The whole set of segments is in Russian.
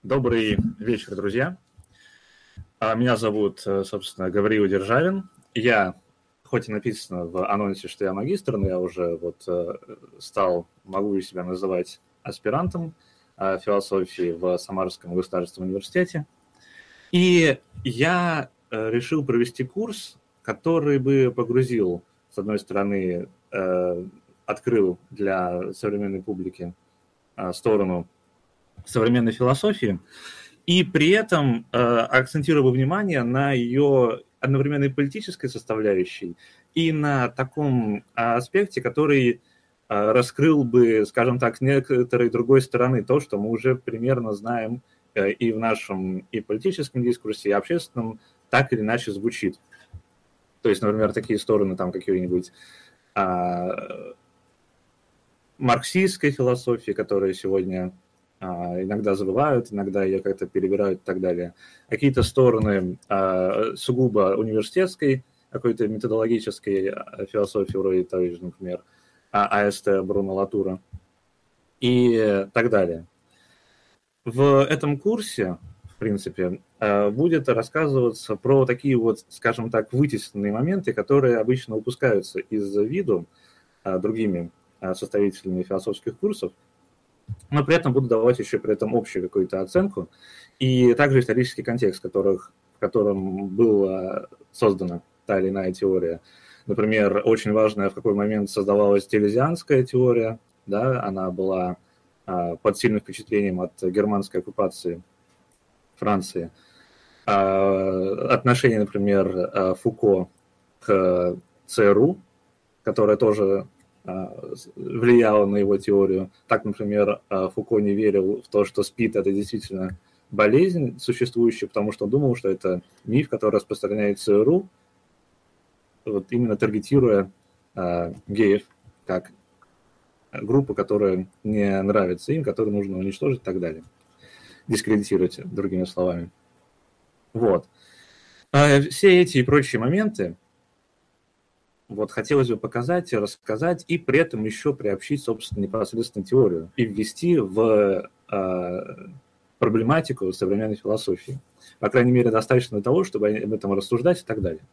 Добрый вечер, друзья. Меня зовут, собственно, Гавриил Державин. Я, хоть и написано в анонсе, что я магистр, но я уже могу себя называть аспирантом философии в Самарском государственном университете. И я решил провести курс, который бы погрузил, с одной стороны, открыл для современной публики сторону современной философии, и при этом акцентировал внимание на ее одновременной политической составляющей и на таком аспекте, который раскрыл бы, скажем так, с некоторой другой стороны то, что мы уже примерно знаем и в нашем и политическом дискурсе, и общественном, так или иначе звучит. То есть, например, такие стороны там какие-нибудь марксистской философии, которые сегодня иногда забывают, иногда ее как-то перебирают и так далее. Какие-то стороны сугубо университетской, какой-то методологической философии, вроде той же, например, АСТ Бруно Латура и так далее. В этом курсе, в принципе, будет рассказываться про такие вот, скажем так, вытесненные моменты, которые обычно упускаются из виду другими составителями философских курсов, но при этом буду давать еще при этом общую какую-то оценку и также исторический контекст, в котором была создана та или иная теория. Например, очень важно, в какой момент создавалась телезианская теория, да, она была под сильным впечатлением от германской оккупации Франции. Отношение, например, Фуко к ЦРУ, которая тоже влияло на его теорию. Так, например, Фуко не верил в то, что СПИД – это действительно болезнь существующая, потому что он думал, что это миф, который распространяет ЦРУ, вот именно таргетируя геев как группу, которая не нравится им, которую нужно уничтожить и так далее. Дискредитировать, другими словами. Вот. Все эти и прочие моменты хотелось бы показать, рассказать и при этом еще приобщить, собственно, непосредственно теорию и ввести в проблематику современной философии. По крайней мере, достаточно того, чтобы об этом рассуждать и так далее.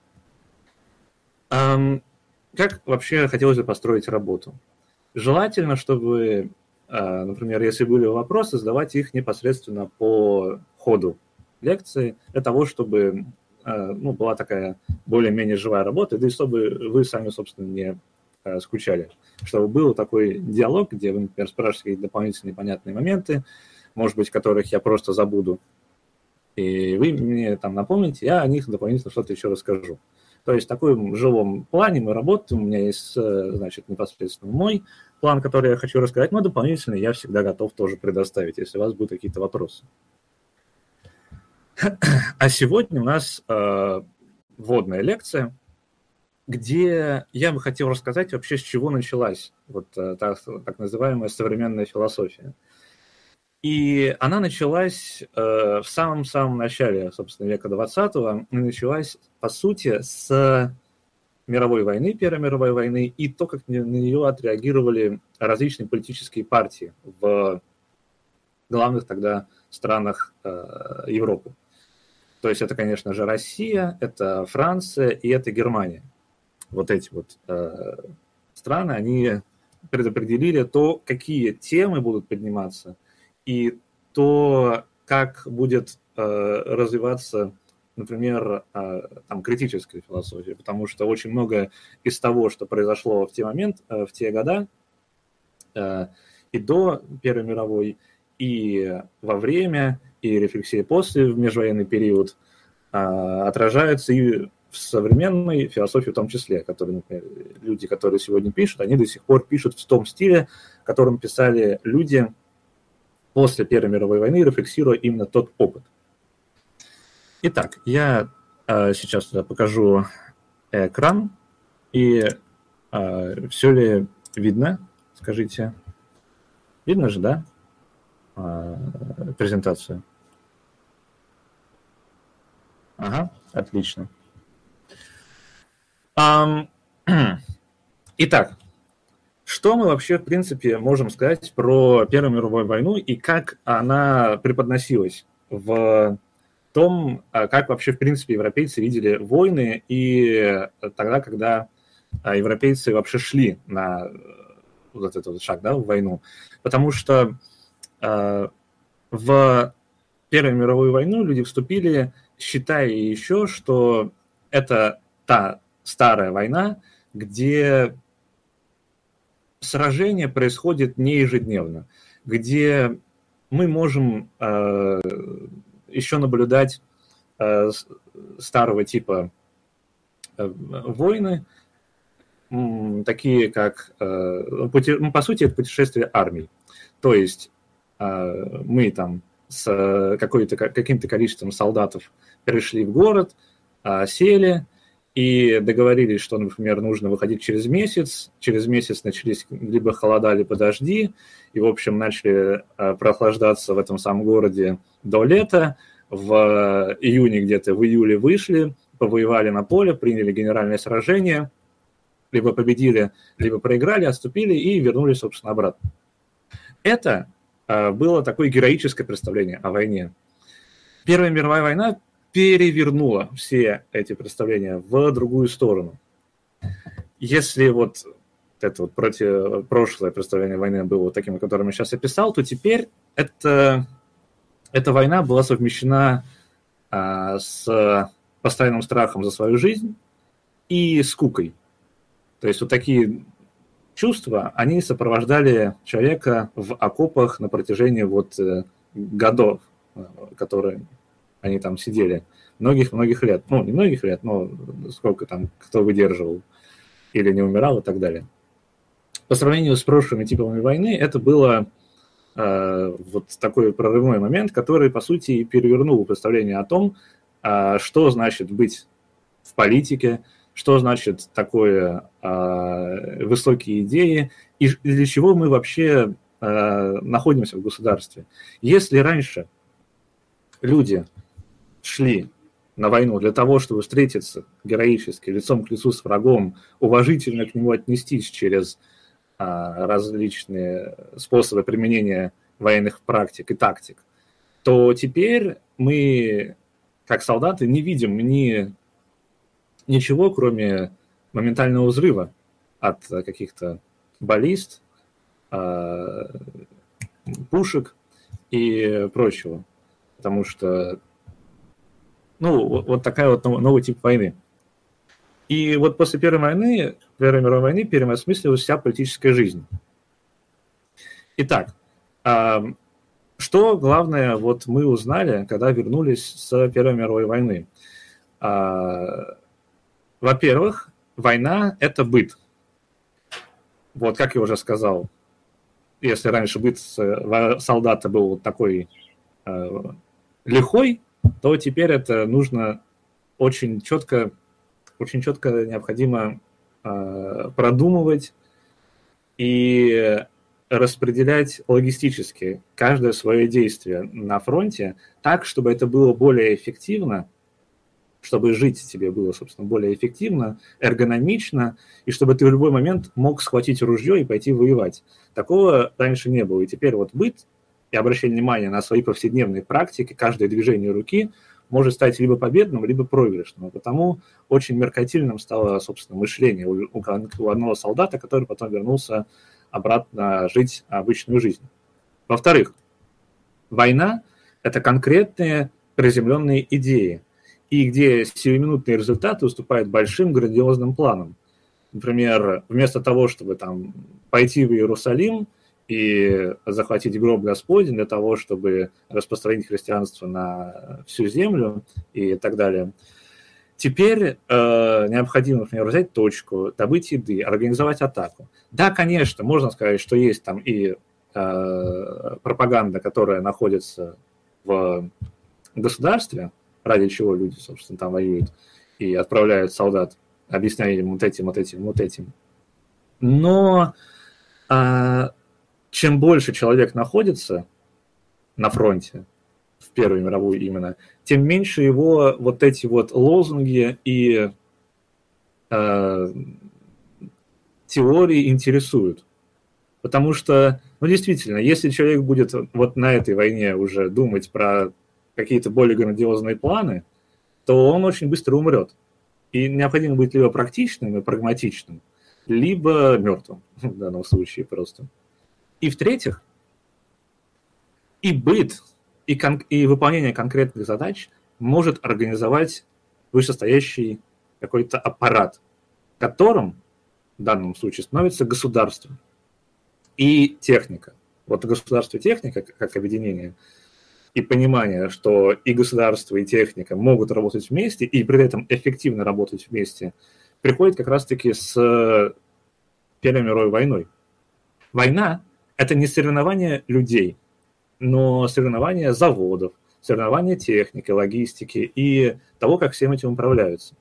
Как вообще хотелось бы построить работу? Желательно, чтобы, например, если были вопросы, задавать их непосредственно по ходу лекции, для того, чтобы была такая более-менее живая работа, да и чтобы вы сами, собственно, не скучали. Чтобы был такой диалог, где вы, например, спрашиваете какие-то дополнительные понятные моменты, может быть, которых я просто забуду, и вы мне там напомните, я о них дополнительно что-то еще расскажу. То есть в таком живом плане мы работаем, у меня есть, значит, непосредственно мой план, который я хочу рассказать, но дополнительно я всегда готов тоже предоставить, если у вас будут какие-то вопросы. А сегодня у нас вводная лекция, где я бы хотел рассказать вообще, с чего началась так называемая современная философия. И она началась в самом-самом начале, собственно, века 20-го, и началась, по сути, с мировой войны, Первой мировой войны, и то, как на нее отреагировали различные политические партии в главных тогда странах Европы. То есть это, конечно же, Россия, это Франция и это Германия. Вот эти страны, они предопределили то, какие темы будут подниматься, и то, как будет развиваться, например, критическая философия. Потому что очень многое из того, что произошло в те года, и до Первой мировой, и во время, и рефлексии после, в межвоенный период, отражаются и в современной философии в том числе, которые, например, люди, которые сегодня пишут, они до сих пор пишут в том стиле, которым писали люди после Первой мировой войны, рефлексируя именно тот опыт. Итак, я сейчас покажу экран, и все ли видно? Скажите. Видно же, да? Презентацию. Ага, отлично. Итак, Что мы вообще, в принципе, можем сказать про Первую мировую войну и как она преподносилась в том, как вообще, в принципе, европейцы видели войны и тогда, когда европейцы вообще шли на вот этот вот шаг, да, в войну. Потому что в Первую мировую войну люди вступили, считая еще, что это та старая война, где сражение происходит не ежедневно, где мы можем еще наблюдать старого типа войны, такие как, по сути, это путешествие армий. То есть мы там с каким-то количеством солдатов пришли в город, сели и договорились, что, например, нужно выходить через месяц. Через месяц начались либо холода, либо дожди, и, в общем, начали прохлаждаться в этом самом городе до лета. В июне где-то, в июле вышли, повоевали на поле, приняли генеральное сражение, либо победили, либо проиграли, отступили и вернулись, собственно, обратно. Это было такое героическое представление о войне. Первая мировая война перевернула все эти представления в другую сторону. Если вот это вот прошлое представление войны было вот таким, которое я сейчас описал, то теперь эта война была совмещена с постоянным страхом за свою жизнь и скукой. То есть вот такие чувства, они сопровождали человека в окопах на протяжении вот годов, которые они там сидели, многих-многих лет. Ну, не многих лет, но сколько там кто выдерживал или не умирал и так далее. По сравнению с прошлыми типами войны, это было вот такой прорывной момент, который, по сути, перевернул представление о том, что значит быть в политике, что значит такое высокие идеи, и для чего мы вообще находимся в государстве. Если раньше люди шли на войну для того, чтобы встретиться героически, лицом к лицу с врагом, уважительно к нему отнестись через различные способы применения военных практик и тактик, то теперь мы, как солдаты, не видим ничего, кроме моментального взрыва от каких-то баллист, пушек и прочего. Потому что, вот такая вот новый тип войны. И вот после Первой мировой войны переосмыслилась вся политическая жизнь. Итак, что главное вот мы узнали, когда вернулись с Первой мировой войны? Во-первых, война – это быт. Вот, как я уже сказал, если раньше быт солдата был вот такой лихой, то теперь это нужно очень четко необходимо продумывать и распределять логистически каждое свое действие на фронте так, чтобы это было более эффективно, чтобы жить тебе было, собственно, более эффективно, эргономично, и чтобы ты в любой момент мог схватить ружье и пойти воевать. Такого раньше не было. И теперь вот быт и обращение внимания на свои повседневные практики, каждое движение руки может стать либо победным, либо проигрышным. И потому очень меркантильным стало, собственно, мышление у одного солдата, который потом вернулся обратно жить обычную жизнь. Во-вторых, война – это конкретные приземленные идеи, и где сиюминутные результаты уступают большим грандиозным планам. Например, вместо того, чтобы там пойти в Иерусалим и захватить гроб Господень для того, чтобы распространить христианство на всю землю и так далее, теперь необходимо, например, взять точку, добыть еды, организовать атаку. Да, конечно, можно сказать, что есть там и пропаганда, которая находится в государстве, ради чего люди, собственно, там воюют и отправляют солдат, объясняя им вот этим. Но чем больше человек находится на фронте, в Первую мировую именно, тем меньше его вот эти вот лозунги и теории интересуют. Потому что, ну, действительно, если человек будет вот на этой войне уже думать про какие-то более грандиозные планы, то он очень быстро умрет. И необходимо быть либо практичным и прагматичным, либо мертвым в данном случае просто. И в-третьих, и быт, и выполнение конкретных задач может организовать вышестоящий какой-то аппарат, которым в данном случае становится государство и техника. Вот государство и техника как объединение и понимание, что и государство, и техника могут работать вместе, и при этом эффективно работать вместе, приходит как раз-таки с Первой мировой войной. Война – это не соревнование людей, но соревнование заводов, соревнование техники, логистики и того, как всем этим управляются.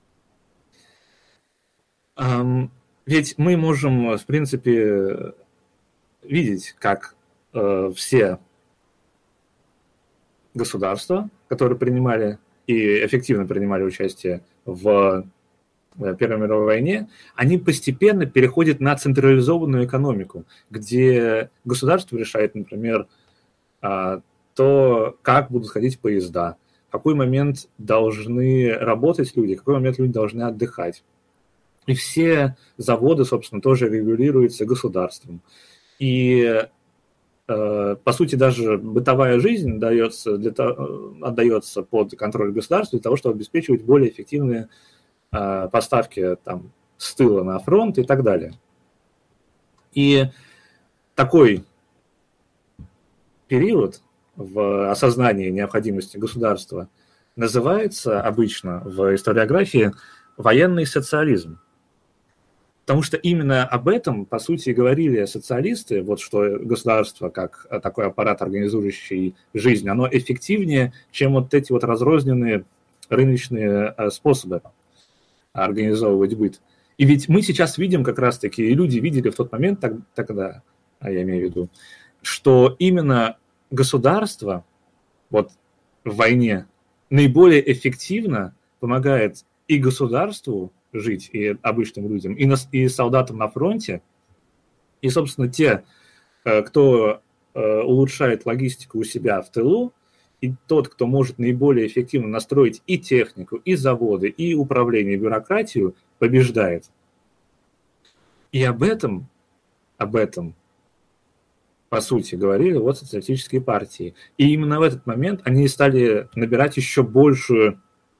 Ведь мы можем, в принципе, видеть, как все государства, которые принимали и эффективно принимали участие в Первой мировой войне, они постепенно переходят на централизованную экономику, где государство решает, например, то, как будут ходить поезда, в какой момент должны работать люди, в какой момент люди должны отдыхать. И все заводы, собственно, тоже регулируются государством. И, по сути, даже бытовая жизнь отдается под контроль государства для того, чтобы обеспечивать более эффективные поставки там, с тыла на фронт и так далее. И такой период в осознании необходимости государства называется обычно в историографии военный социализм. Потому что именно об этом, по сути, говорили социалисты, вот что государство, как такой аппарат, организующий жизнь, оно эффективнее, чем вот эти вот разрозненные рыночные способы организовывать быт. И ведь мы сейчас видим как раз-таки, и люди видели в тот момент тогда, я имею в виду, что именно государство вот в войне наиболее эффективно помогает и государству жить, и обычным людям, и солдатам на фронте, и, собственно, те, кто улучшает логистику у себя в тылу, и тот, кто может наиболее эффективно настроить и технику, и заводы, и управление, и бюрократию, побеждает. И об этом, по сути, говорили вот социалистические партии. И именно в этот момент они стали набирать еще большую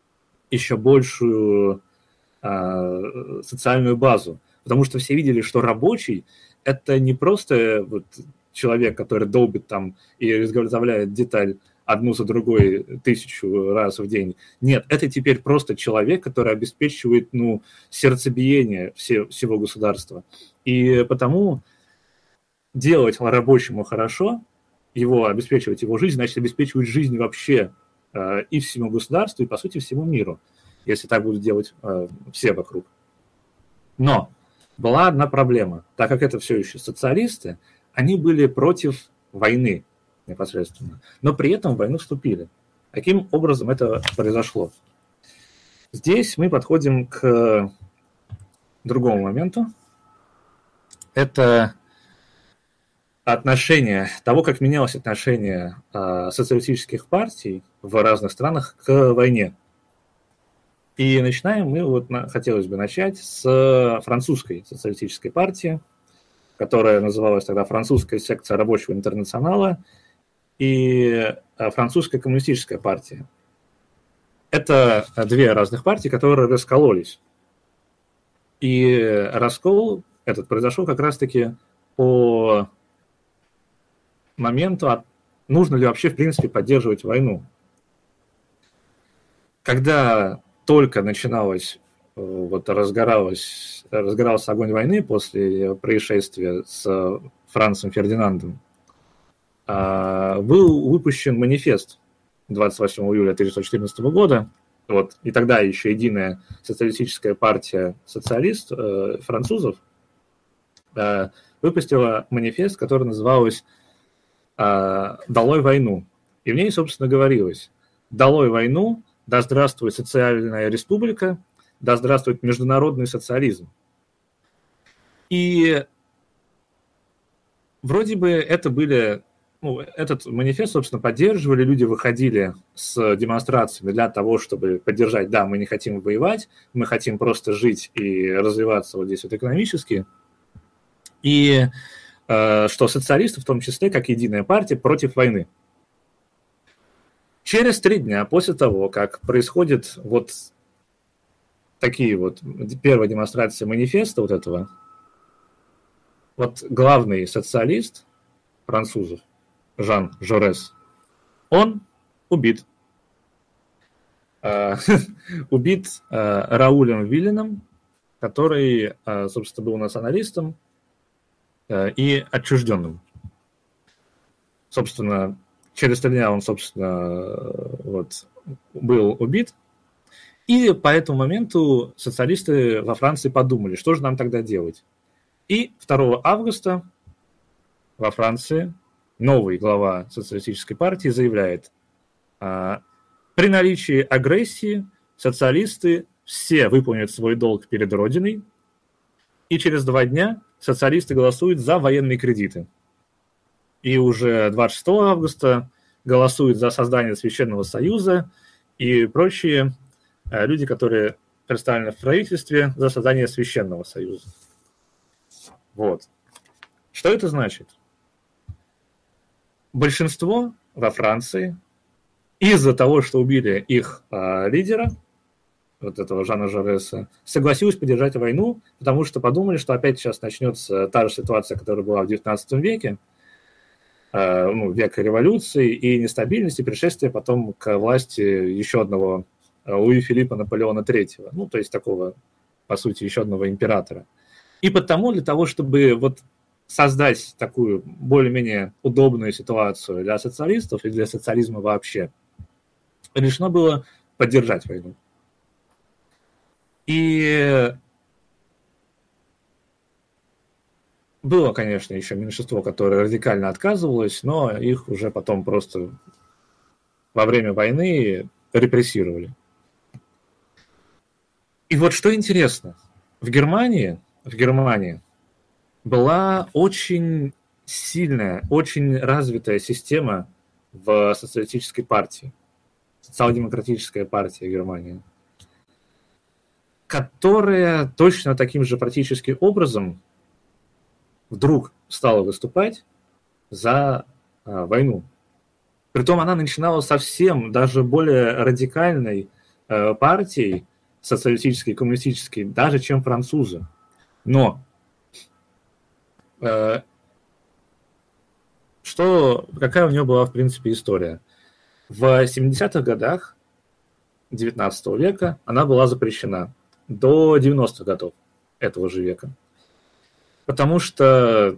социальную базу. Потому что все видели, что рабочий – это не просто вот человек, который долбит там и изготовляет деталь одну за другой 1000 раз в день. Нет, это теперь просто человек, который обеспечивает сердцебиение всего государства. И потому делать рабочему хорошо, обеспечивать его жизнь, значит обеспечивать жизнь вообще и всему государству, и, по сути, всему миру, если так будут делать все вокруг. Но была одна проблема. Так как это все еще социалисты, они были против войны непосредственно, но при этом в войну вступили. Каким образом это произошло? Здесь мы подходим к другому моменту. Это того, как менялось отношение социалистических партий в разных странах к войне. И начинаем мы, хотелось бы начать с французской социалистической партии, которая называлась тогда Французская секция рабочего интернационала, и Французская коммунистическая партия. Это две разных партии, которые раскололись. И раскол этот произошел как раз-таки по моменту, нужно ли вообще, в принципе, поддерживать войну. Когда только разгорался огонь войны после происшествия с Францем Фердинандом, был выпущен манифест 28 июля 1914 года, и тогда еще единая социалистическая партия французов выпустила манифест, который назывался «Долой войну». И в ней, собственно, говорилось: «Долой войну, да здравствует социальная республика, да здравствует международный социализм». И вроде бы это были... Ну, этот манифест, собственно, поддерживали, люди выходили с демонстрациями для того, чтобы поддержать, да, мы не хотим воевать, мы хотим просто жить и развиваться вот здесь вот экономически, и что социалисты, в том числе, как единая партия, против войны. Через 3 дня после того, как происходит вот такие вот первые демонстрации манифеста вот этого, вот главный социалист французов, Жан Жорес, он убит. Убит Раулем Виленом, который, собственно, был националистом и отчужденным. Собственно, через 3 дня он, собственно, вот, был убит. И по этому моменту социалисты во Франции подумали, что же нам тогда делать. И 2 августа во Франции новый глава социалистической партии заявляет: при наличии агрессии социалисты все выполнят свой долг перед Родиной, и через 2 дня социалисты голосуют за военные кредиты. И уже 26 августа голосуют за создание Священного Союза и прочие люди, которые представлены в правительстве, за создание Священного Союза. Вот. Что это значит? Большинство во Франции из-за того, что убили их лидера, вот этого Жана Жореса, согласилась поддержать войну, потому что подумали, что опять сейчас начнется та же ситуация, которая была в XIX веке, век революции и нестабильности, пришествия потом к власти еще одного Луи Филиппа Наполеона III, ну, то есть такого, по сути, еще одного императора. И потому для того, чтобы вот создать такую более-менее удобную ситуацию для социалистов и для социализма вообще, решено было поддержать войну. И было, конечно, еще меньшинство, которое радикально отказывалось, но их уже потом просто во время войны репрессировали. И вот что интересно, в Германии была очень сильная, очень развитая система в социалистической партии, социал-демократическая партия Германии, которая точно таким же практически образом вдруг стала выступать за войну. Притом она начинала совсем даже более радикальной партией, социалистической, коммунистической, даже чем французы. Но какая у нее была, в принципе, история? В 70-х годах XIX века она была запрещена до 90-х годов этого же века. Потому что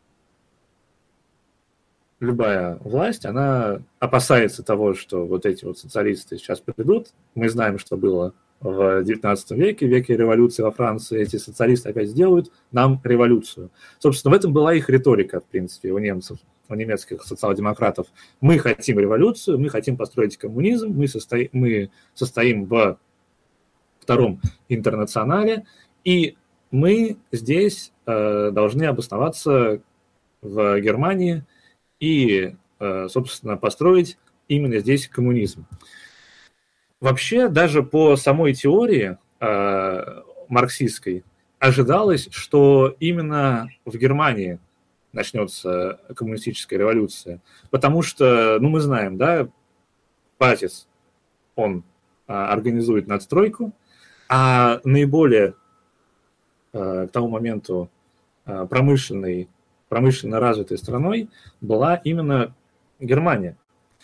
любая власть, она опасается того, что вот эти вот социалисты сейчас придут. Мы знаем, что было в XIX веке, веке революции во Франции. Эти социалисты опять сделают нам революцию. Собственно, в этом была их риторика, в принципе, у немцев, у немецких социал-демократов. Мы хотим революцию, мы хотим построить коммунизм, мы состоим в Втором интернационале, и мы здесь должны обосноваться в Германии и, собственно, построить именно здесь коммунизм. Вообще, даже по самой теории марксистской ожидалось, что именно в Германии начнется коммунистическая революция. Потому что, мы знаем, да, Патис, он организует надстройку, а наиболее к тому моменту промышленно развитой страной была именно Германия.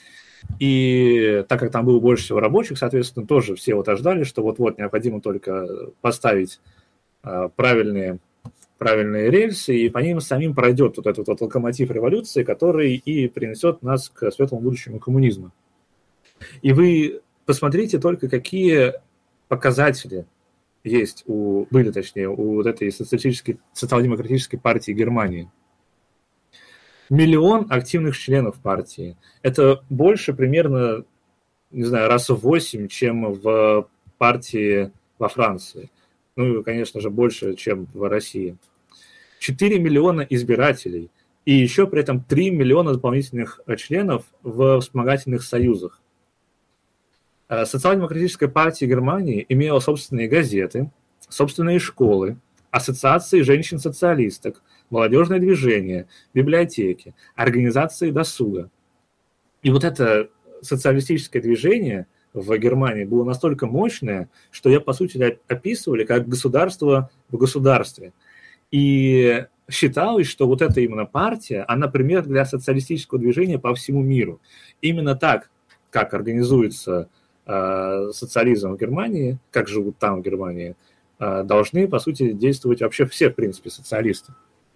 И так как там было больше всего рабочих, соответственно, тоже все вот ожидали, что вот-вот необходимо только поставить правильные рельсы, и по ним самим пройдет вот этот вот локомотив революции, который и принесет нас к светлому будущему коммунизма. И вы посмотрите только, какие показатели были у вот этой социал-демократической партии Германии. 1 миллион активных членов партии. Это больше примерно, не знаю, раз в 8, чем в партии во Франции. Ну и, конечно же, больше, чем в России. 4 миллиона избирателей. и еще при этом 3 миллиона дополнительных членов в вспомогательных союзах. Социал-демократическая партия Германии имела собственные газеты, собственные школы, ассоциации женщин-социалисток, молодежное движение, библиотеки, организации досуга. И вот это социалистическое движение в Германии было настолько мощное, что ее, по сути, описывали как государство в государстве. И считалось, что вот эта именно партия, она пример для социалистического движения по всему миру. Именно так, как организуется социализм в Германии, как живут там в Германии, должны, по сути, действовать вообще все, в принципе, социалисты.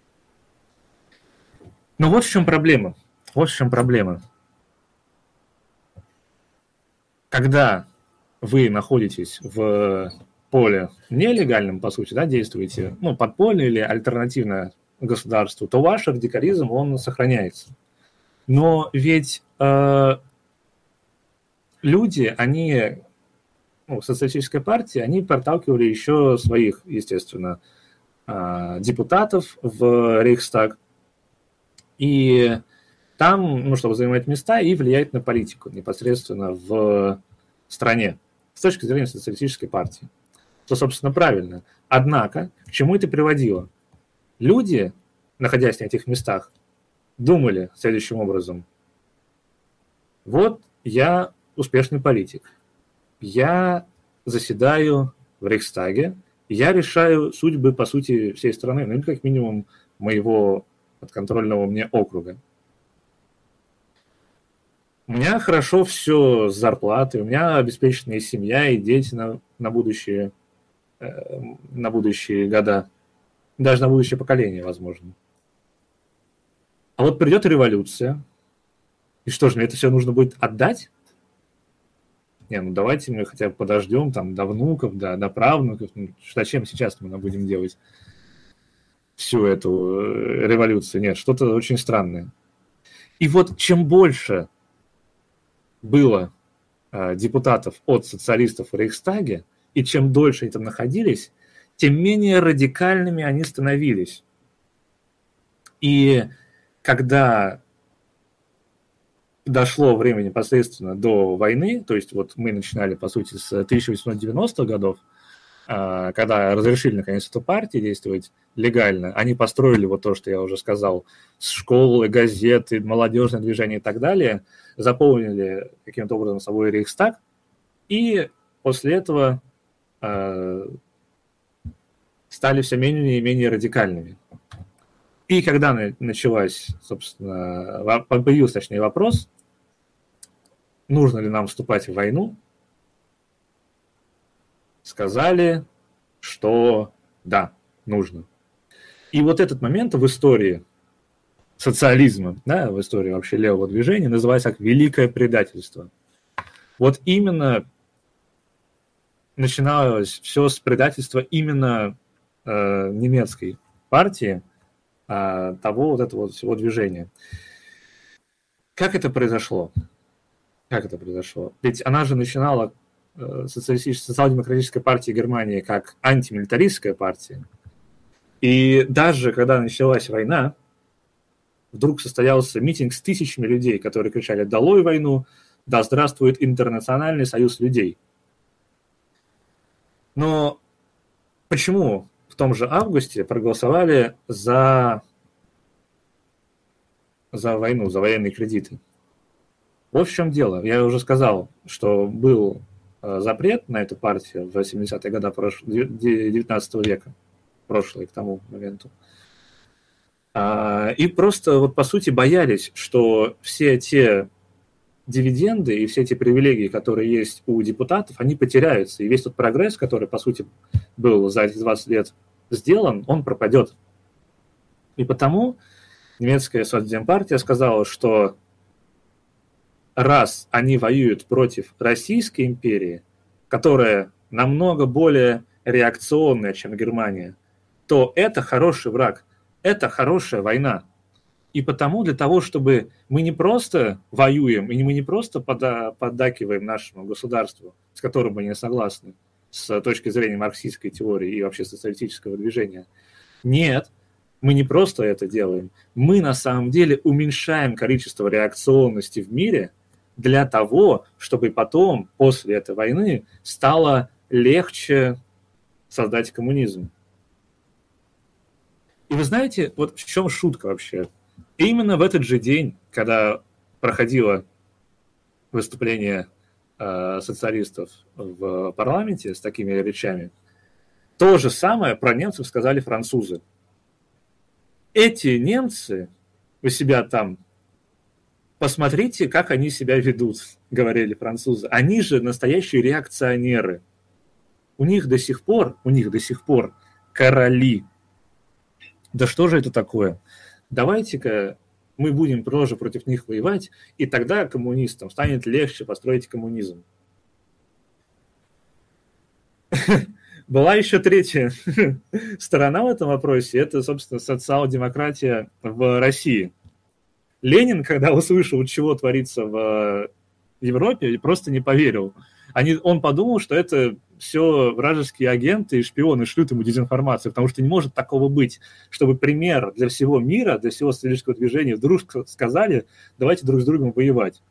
Но вот в чем проблема. Вот в чем проблема. Когда вы находитесь в поле нелегальном, по сути, да, действуете, ну, подпольно или альтернативное государству, то ваш радикализм, он сохраняется. Но ведь люди, они, ну, социалистическая партия, они подталкивали еще своих, естественно, депутатов в Рейхстаг, и там, ну, чтобы занимать места и влиять на политику непосредственно в стране с точки зрения социалистической партии. Что, собственно, правильно. Однако, к чему это приводило? Люди, находясь на этих местах, думали следующим образом. Вот я успешный политик. Я заседаю в Рейхстаге, я решаю судьбы, по сути, всей страны, ну или как минимум моего подконтрольного мне округа. У меня хорошо все с зарплатой, у меня обеспеченная семья и дети на будущие года, даже на будущее поколение, возможно. А вот придет революция, и что же, мне это все нужно будет отдать? Не, ну давайте мы хотя бы подождем там до внуков, до правнуков. Ну, зачем сейчас мы будем делать всю эту революцию? Нет, что-то очень странное. И вот чем больше было депутатов от социалистов в Рейхстаге, и чем дольше они там находились, тем менее радикальными они становились. И когда дошло время непосредственно до войны, то есть вот мы начинали, по сути, с 1890-х годов, когда разрешили, наконец, эту партию действовать легально, они построили вот то, что я уже сказал, школы, газеты, молодежное движение и так далее, заполнили каким-то образом собой Рейхстаг, и после этого стали все менее и менее радикальными. И когда началась, собственно, появился, точнее, вопрос, нужно ли нам вступать в войну, сказали, что да, нужно. И вот этот момент в истории социализма, да, в истории вообще левого движения называется как «великое предательство». Вот именно начиналось все с предательства именно немецкой партии, того вот этого вот всего движения. Как это произошло? Как это произошло? Ведь она же начинала социал-демократическая партия Германии как антимилитаристская партия. И даже когда началась война, вдруг состоялся митинг с тысячами людей, которые кричали «Долой войну! Да здравствует Интернациональный союз людей!». Но почему в том же августе проголосовали за войну, за военные кредиты? Вот в чем дело. Я уже сказал, что был запрет на эту партию в 70-е годы 19 века, прошлые к тому моменту. И просто, вот по сути, боялись, что все те дивиденды и все те привилегии, которые есть у депутатов, они потеряются. И весь тот прогресс, который, по сути, был за эти 20 лет сделан, он пропадет. И потому немецкая соцдемпартия сказала, что раз они воюют против Российской империи, которая намного более реакционная, чем Германия, то это хороший враг, это хорошая война. И потому для того, чтобы мы не просто воюем, и мы не просто поддакиваем нашему государству, с которым мы не согласны, с точки зрения марксистской теории и вообще социалистического движения. Нет, Мы не просто это делаем, мы на самом деле уменьшаем количество реакционности в мире для того, чтобы потом, после этой войны, стало легче создать коммунизм. И вы знаете, вот в чем шутка вообще? Именно в этот же день, когда проходило выступление социалистов в парламенте с такими речами, то же самое про немцев сказали французы. Эти немцы у себя там, посмотрите, как они себя ведут, говорили французы. Они же настоящие реакционеры. У них до сих пор короли. Да что же это такое? Давайте-ка мы будем тоже против них воевать, и тогда коммунистам станет легче построить коммунизм. Была еще третья сторона в этом вопросе, это, собственно, социал-демократия в России. Ленин, когда услышал, чего творится в Европе, просто не поверил. Он подумал, что это все вражеские агенты и шпионы шлют ему дезинформацию, потому что не может такого быть, чтобы пример для всего мира, для всего социалистического движения вдруг сказали, давайте друг с другом воевать.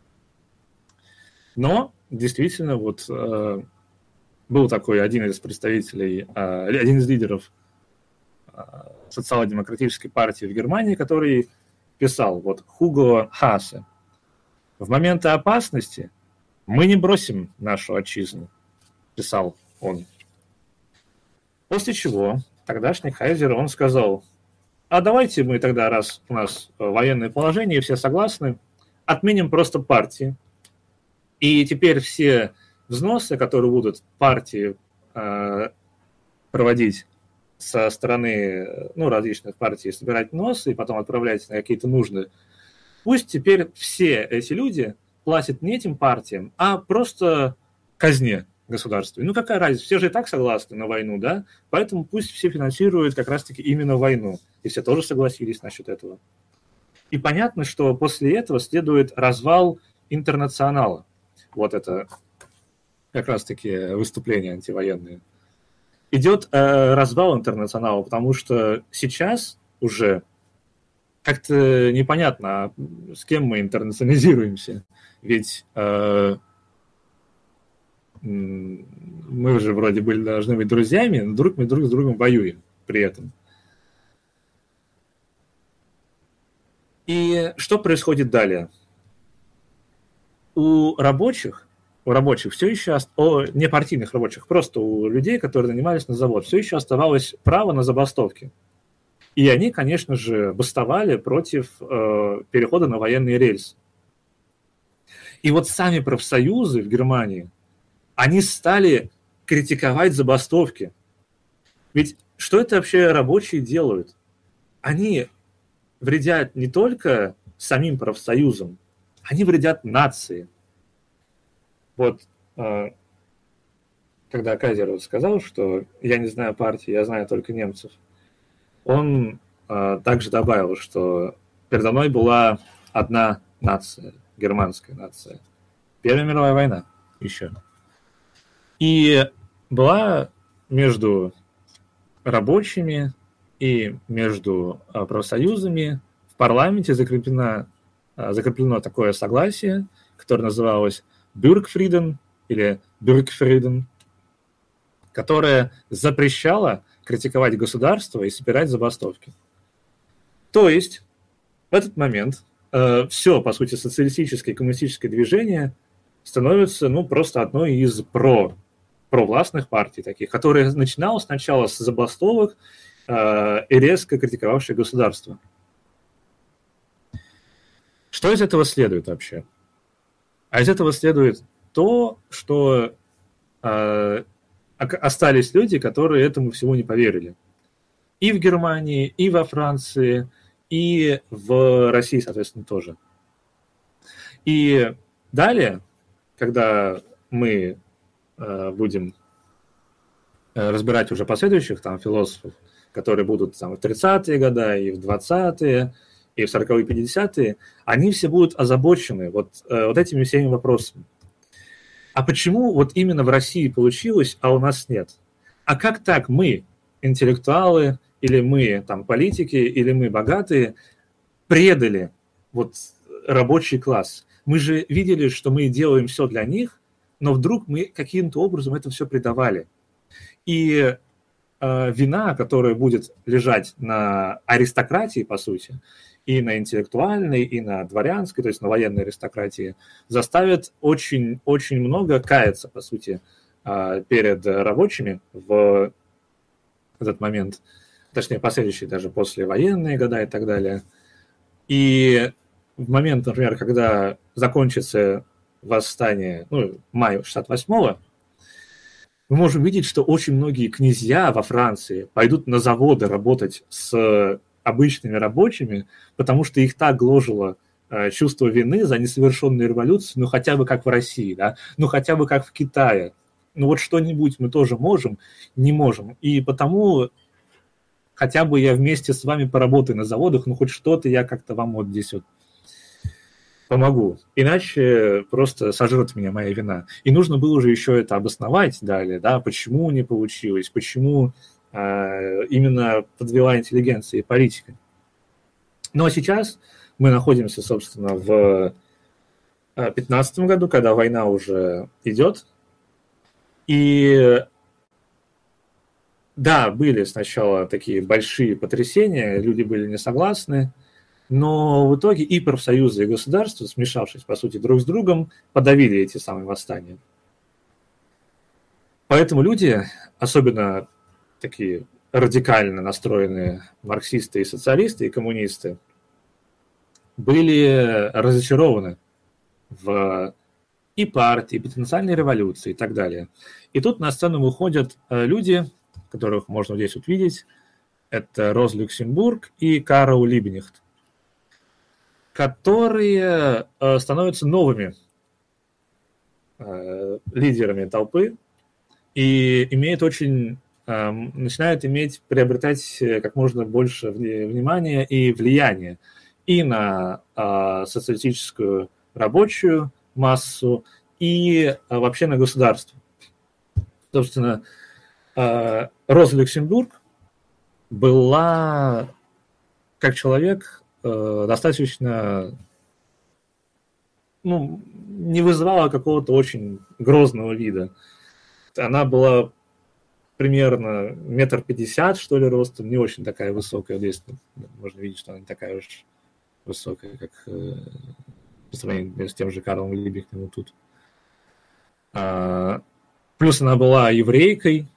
Но действительно вот был такой один из представителей, один из лидеров социал-демократической партии в Германии, который писал, вот Хуго Хаасе: в моменты опасности мы не бросим нашу отчизну, писал он. После чего тогдашний кайзер, он сказал: а давайте мы тогда, раз у нас военное положение, все согласны, отменим просто партии. И теперь все взносы, которые будут партии проводить со стороны различных партий, собирать взносы и потом отправлять на какие-то нужды, пусть теперь все эти люди платят не этим партиям, а просто казне государства. Какая разница, все же и так согласны на войну, да? Поэтому пусть все финансируют как раз-таки именно войну. И все тоже согласились насчет этого. И понятно, что после этого следует развал интернационала. Вот это как раз-таки выступления антивоенные. Идет развал интернационала, потому что сейчас уже как-то непонятно, с кем мы интернационализируемся. Ведь мы же вроде бы должны быть друзьями, но вдруг мы друг с другом воюем при этом. И что происходит далее? У рабочих все еще, не партийных рабочих, просто у людей, которые нанимались на завод, все еще оставалось право на забастовки. И они, конечно же, бастовали против перехода на военные рельсы. И вот сами профсоюзы в Германии, они стали критиковать забастовки. Ведь что это вообще рабочие делают? Они вредят не только самим профсоюзам, они вредят нации. Вот когда Кайзер сказал, что я не знаю партии, я знаю только немцев, он также добавил, что передо мной была одна нация, германская нация. Первая мировая война еще. И была между рабочими и между профсоюзами в парламенте закреплено такое согласие, которое называлось Bürgfrieden или Bürgfrieden, которое запрещало критиковать государство и собирать забастовки. То есть в этот момент все, по сути, социалистическое и коммунистическое движение становится просто одной из провластных партий таких, которая начинала сначала с забастовок и резко критиковавших государство. Что из этого следует вообще? А из этого следует то, что остались люди, которые этому всему не поверили. И в Германии, и во Франции, и в России, соответственно, тоже. И далее, когда мы будем разбирать уже последующих философов, которые будут в 30-е годы, и в 20-е, и в 40-е, 50-е, они все будут озабочены вот этими всеми вопросами. А почему вот именно в России получилось, а у нас нет? А как так мы, интеллектуалы, или мы там политики, или мы богатые, предали вот рабочий класс. Мы же видели, что мы делаем все для них, но вдруг мы каким-то образом это все предавали. И вина, которая будет лежать на аристократии, по сути, и на интеллектуальной, и на дворянской, то есть на военной аристократии, заставит очень много каяться, по сути, перед рабочими в этот момент, точнее, последующие даже послевоенные года и так далее. И в момент, например, когда закончится восстание, мая 68-го, мы можем видеть, что очень многие князья во Франции пойдут на заводы работать с обычными рабочими, потому что их так гложило чувство вины за несовершенную революцию, хотя бы как в России, да, хотя бы как в Китае. Вот что-нибудь мы тоже можем, не можем. И потому хотя бы я вместе с вами поработаю на заводах, хоть что-то я как-то вам вот здесь вот помогу. Иначе просто сожрет меня моя вина. И нужно было уже еще это обосновать далее, да, почему не получилось, почему именно подвела интеллигенция и политика. А сейчас мы находимся, собственно, в 2015 году, когда война уже идет. И да, были сначала такие большие потрясения, люди были не согласны, но в итоге и профсоюзы, и государство, смешавшись, по сути, друг с другом, подавили эти самые восстания. Поэтому люди, особенно такие радикально настроенные марксисты и социалисты, и коммунисты, были разочарованы в и партии, и потенциальной революции и так далее. И тут на сцену выходят люди, которых можно здесь увидеть. Это Роза Люксембург и Карл Либкнехт, которые становятся новыми лидерами толпы и начинают приобретать как можно больше внимания и влияния и на социалистическую рабочую массу, и вообще на государство. Собственно, Роза Люксембург была как человек достаточно, не вызывала какого-то очень грозного вида. Она была примерно 1,50 м, что ли, ростом, не очень такая высокая. Здесь можно видеть, что она не такая уж высокая, как по сравнению с тем же Карлом Либкнехтом тут. Плюс она была еврейкой.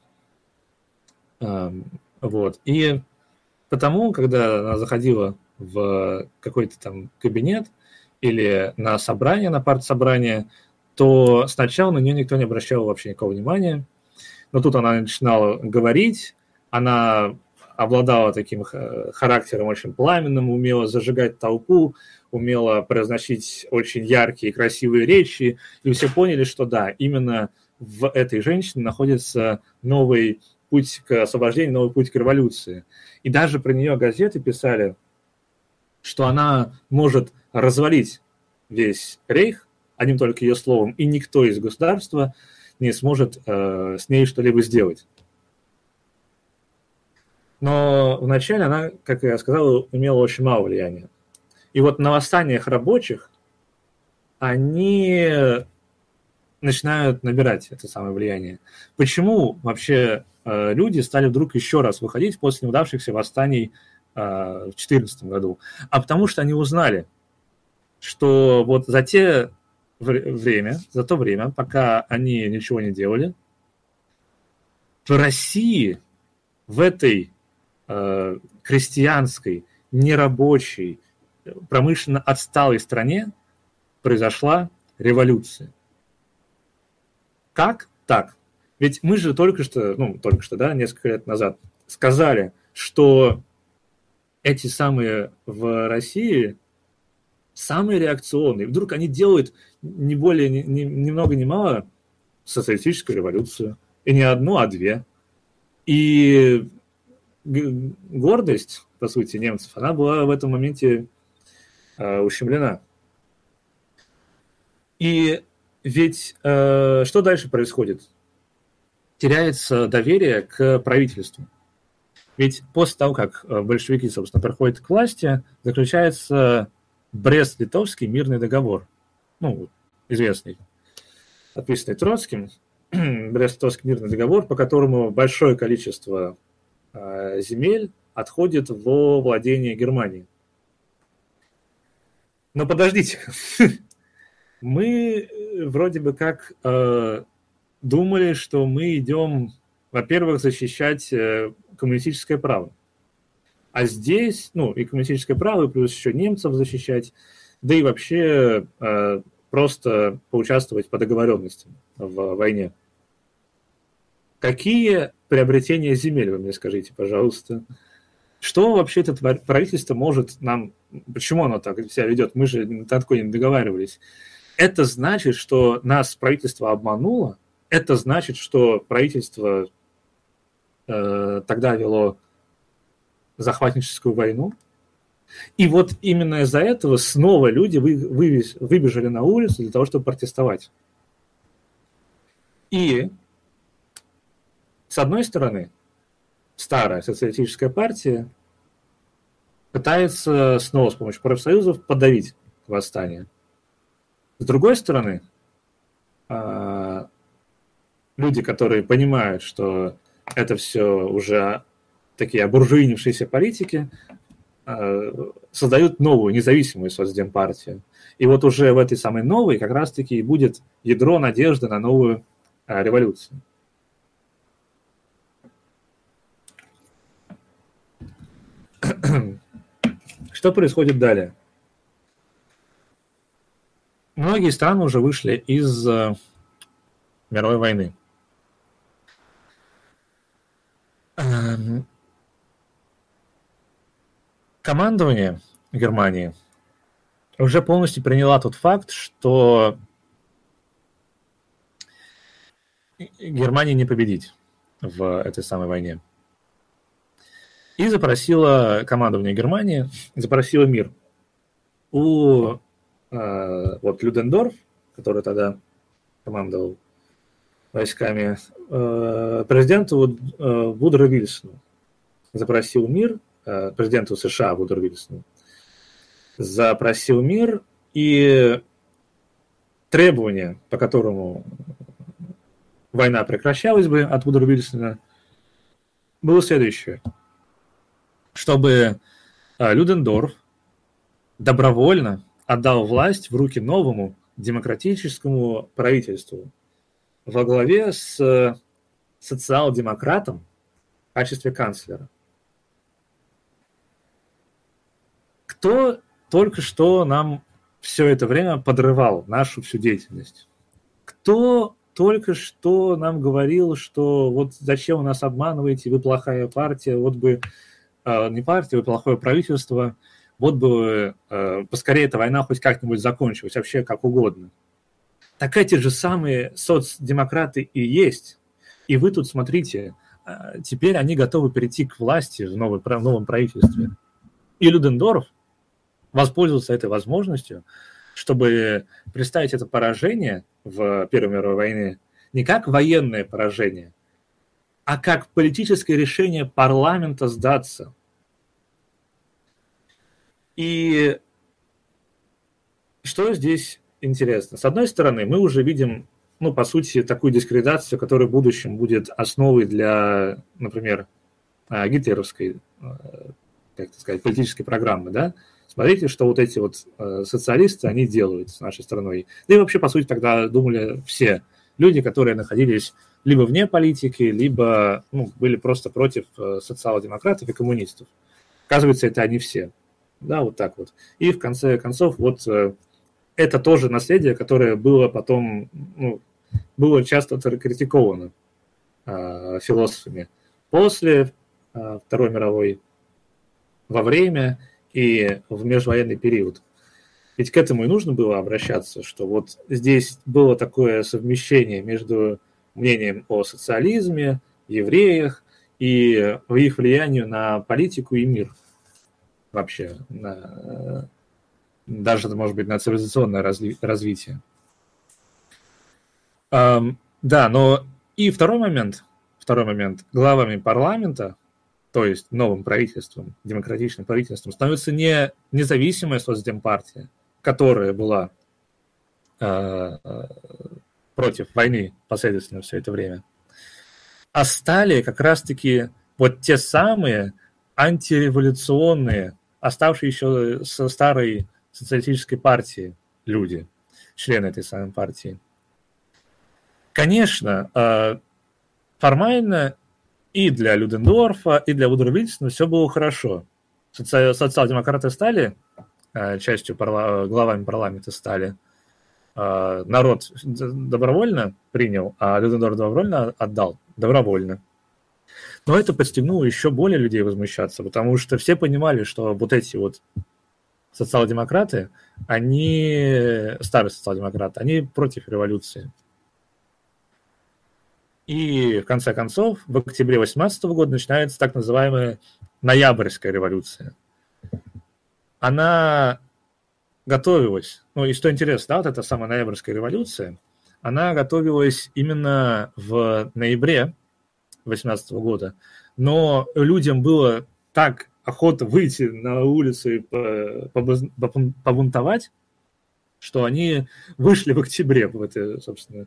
Вот. И потому, когда она заходила в какой-то там кабинет или на собрание, на партсобрание, то сначала на нее никто не обращал вообще никакого внимания. Но тут она начинала говорить, она обладала таким характером очень пламенным, умела зажигать толпу, умела произносить очень яркие и красивые речи, и все поняли, что да, именно в этой женщине находится новый путь к освобождению, новый путь к революции. И даже про нее газеты писали, что она может развалить весь рейх одним только ее словом, и никто из государства не сможет с ней что-либо сделать. Но вначале она, как я сказал, имела очень мало влияния. И вот на восстаниях рабочих они начинают набирать это самое влияние. Почему вообще люди стали вдруг еще раз выходить после неудавшихся восстаний в 2014 году? А потому что они узнали, что вот за то время, пока они ничего не делали, в России, в этой крестьянской, нерабочей, промышленно отсталой стране произошла революция. Как так? Ведь мы же только что, да, несколько лет назад сказали, что эти самые в России самые реакционные. Вдруг они делают ни много ни мало социалистическую революцию. И не одну, а две. И гордость, по сути, немцев, она была в этом моменте ущемлена. И ведь что дальше происходит? Теряется доверие к правительству. Ведь после того, как большевики, собственно, приходят к власти, заключается Брест-Литовский мирный договор, ну, известный, подписанный Троцким, Брест-Литовский мирный договор, по которому большое количество земель отходит во владение Германии. Но подождите, мы вроде бы как думали, что мы идем, во-первых, защищать коммунистическое право. А здесь, ну, и коммунистическое право, и плюс еще немцев защищать, да и вообще просто поучаствовать по договоренностям в войне. Какие приобретения земель, вы мне скажите, пожалуйста? Что вообще это правительство может нам... Почему оно так себя ведет? Мы же на такое не договаривались. Это значит, что нас правительство обмануло. Это значит, что правительство тогда вело захватническую войну. И вот именно из-за этого снова люди выбежали на улицу для того, чтобы протестовать. И, с одной стороны, старая социалистическая партия пытается снова с помощью профсоюзов подавить восстание. С другой стороны, люди, которые понимают, что это все уже такие обуржуинившиеся политики, создают новую независимую соцдемпартию. И вот уже в этой самой новой как раз-таки и будет ядро надежды на новую революцию. Что происходит далее? Многие страны уже вышли из мировой войны. Командование Германии уже полностью приняло тот факт, что Германии не победить в этой самой войне. И запросила командование Германии, запросила мир у вот Людендорф, который тогда командовал войсками, президенту Вудро Вильсону запросил мир, президенту США Вудро Вильсону запросил мир, и требование, по которому война прекращалась бы от Вудро Вильсона, было следующее: чтобы Людендорф добровольно отдал власть в руки новому демократическому правительству во главе с социал-демократом в качестве канцлера. Кто только что нам все это время подрывал нашу всю деятельность? Кто только что нам говорил, что вот зачем вы нас обманываете, вы плохая партия, вот бы не партия, вы плохое правительство, вот бы поскорее эта война хоть как-нибудь закончилась, вообще как угодно. Так эти же самые соцдемократы и есть. И вы тут смотрите, теперь они готовы перейти к власти в новом правительстве. И Людендорф воспользовался этой возможностью, чтобы представить это поражение в Первой мировой войне не как военное поражение, а как политическое решение парламента сдаться. И что здесь интересно? С одной стороны, мы уже видим, ну, по сути, такую дискредитацию, которая в будущем будет основой для, например, гитлеровской, как сказать, политической программы, да? Смотрите, что вот эти вот социалисты, они делают с нашей страной. Да и вообще, по сути, тогда думали все люди, которые находились либо вне политики, либо были просто против социал-демократов и коммунистов. Оказывается, это они все. Да, вот так вот. И в конце концов, вот это тоже наследие, которое было потом, было часто критиковано философами после Второй мировой, во время и в межвоенный период. Ведь к этому и нужно было обращаться, что вот здесь было такое совмещение между мнением о социализме, евреях и их влиянию на политику и мир вообще, даже, может быть, на цивилизационное развитие. Да, но и второй момент, главами парламента то есть новым правительством, демократичным правительством, становится не независимая соцдемпартия, которая была против войны последовательно все это время, а стали как раз-таки вот те самые антиреволюционные, оставшие еще со старой социалистической партии люди, члены этой самой партии. Конечно, формально и для Людендорфа, и для Вудро Вильсона все было хорошо. Социал-демократы стали частью главами парламента, стали. Народ добровольно принял, а Людендорф добровольно отдал. Добровольно. Но это подстегнуло еще более людей возмущаться, потому что все понимали, что вот эти вот социал-демократы, они, старые социал-демократы, они против революции. И в конце концов, в октябре 18 года начинается так называемая Ноябрьская революция. Она готовилась, ну и что интересно, да, вот эта самая Ноябрьская революция, она готовилась именно в ноябре 18 года, но людям было так охота выйти на улицу и побунтовать, что они вышли в октябре, в это, собственно,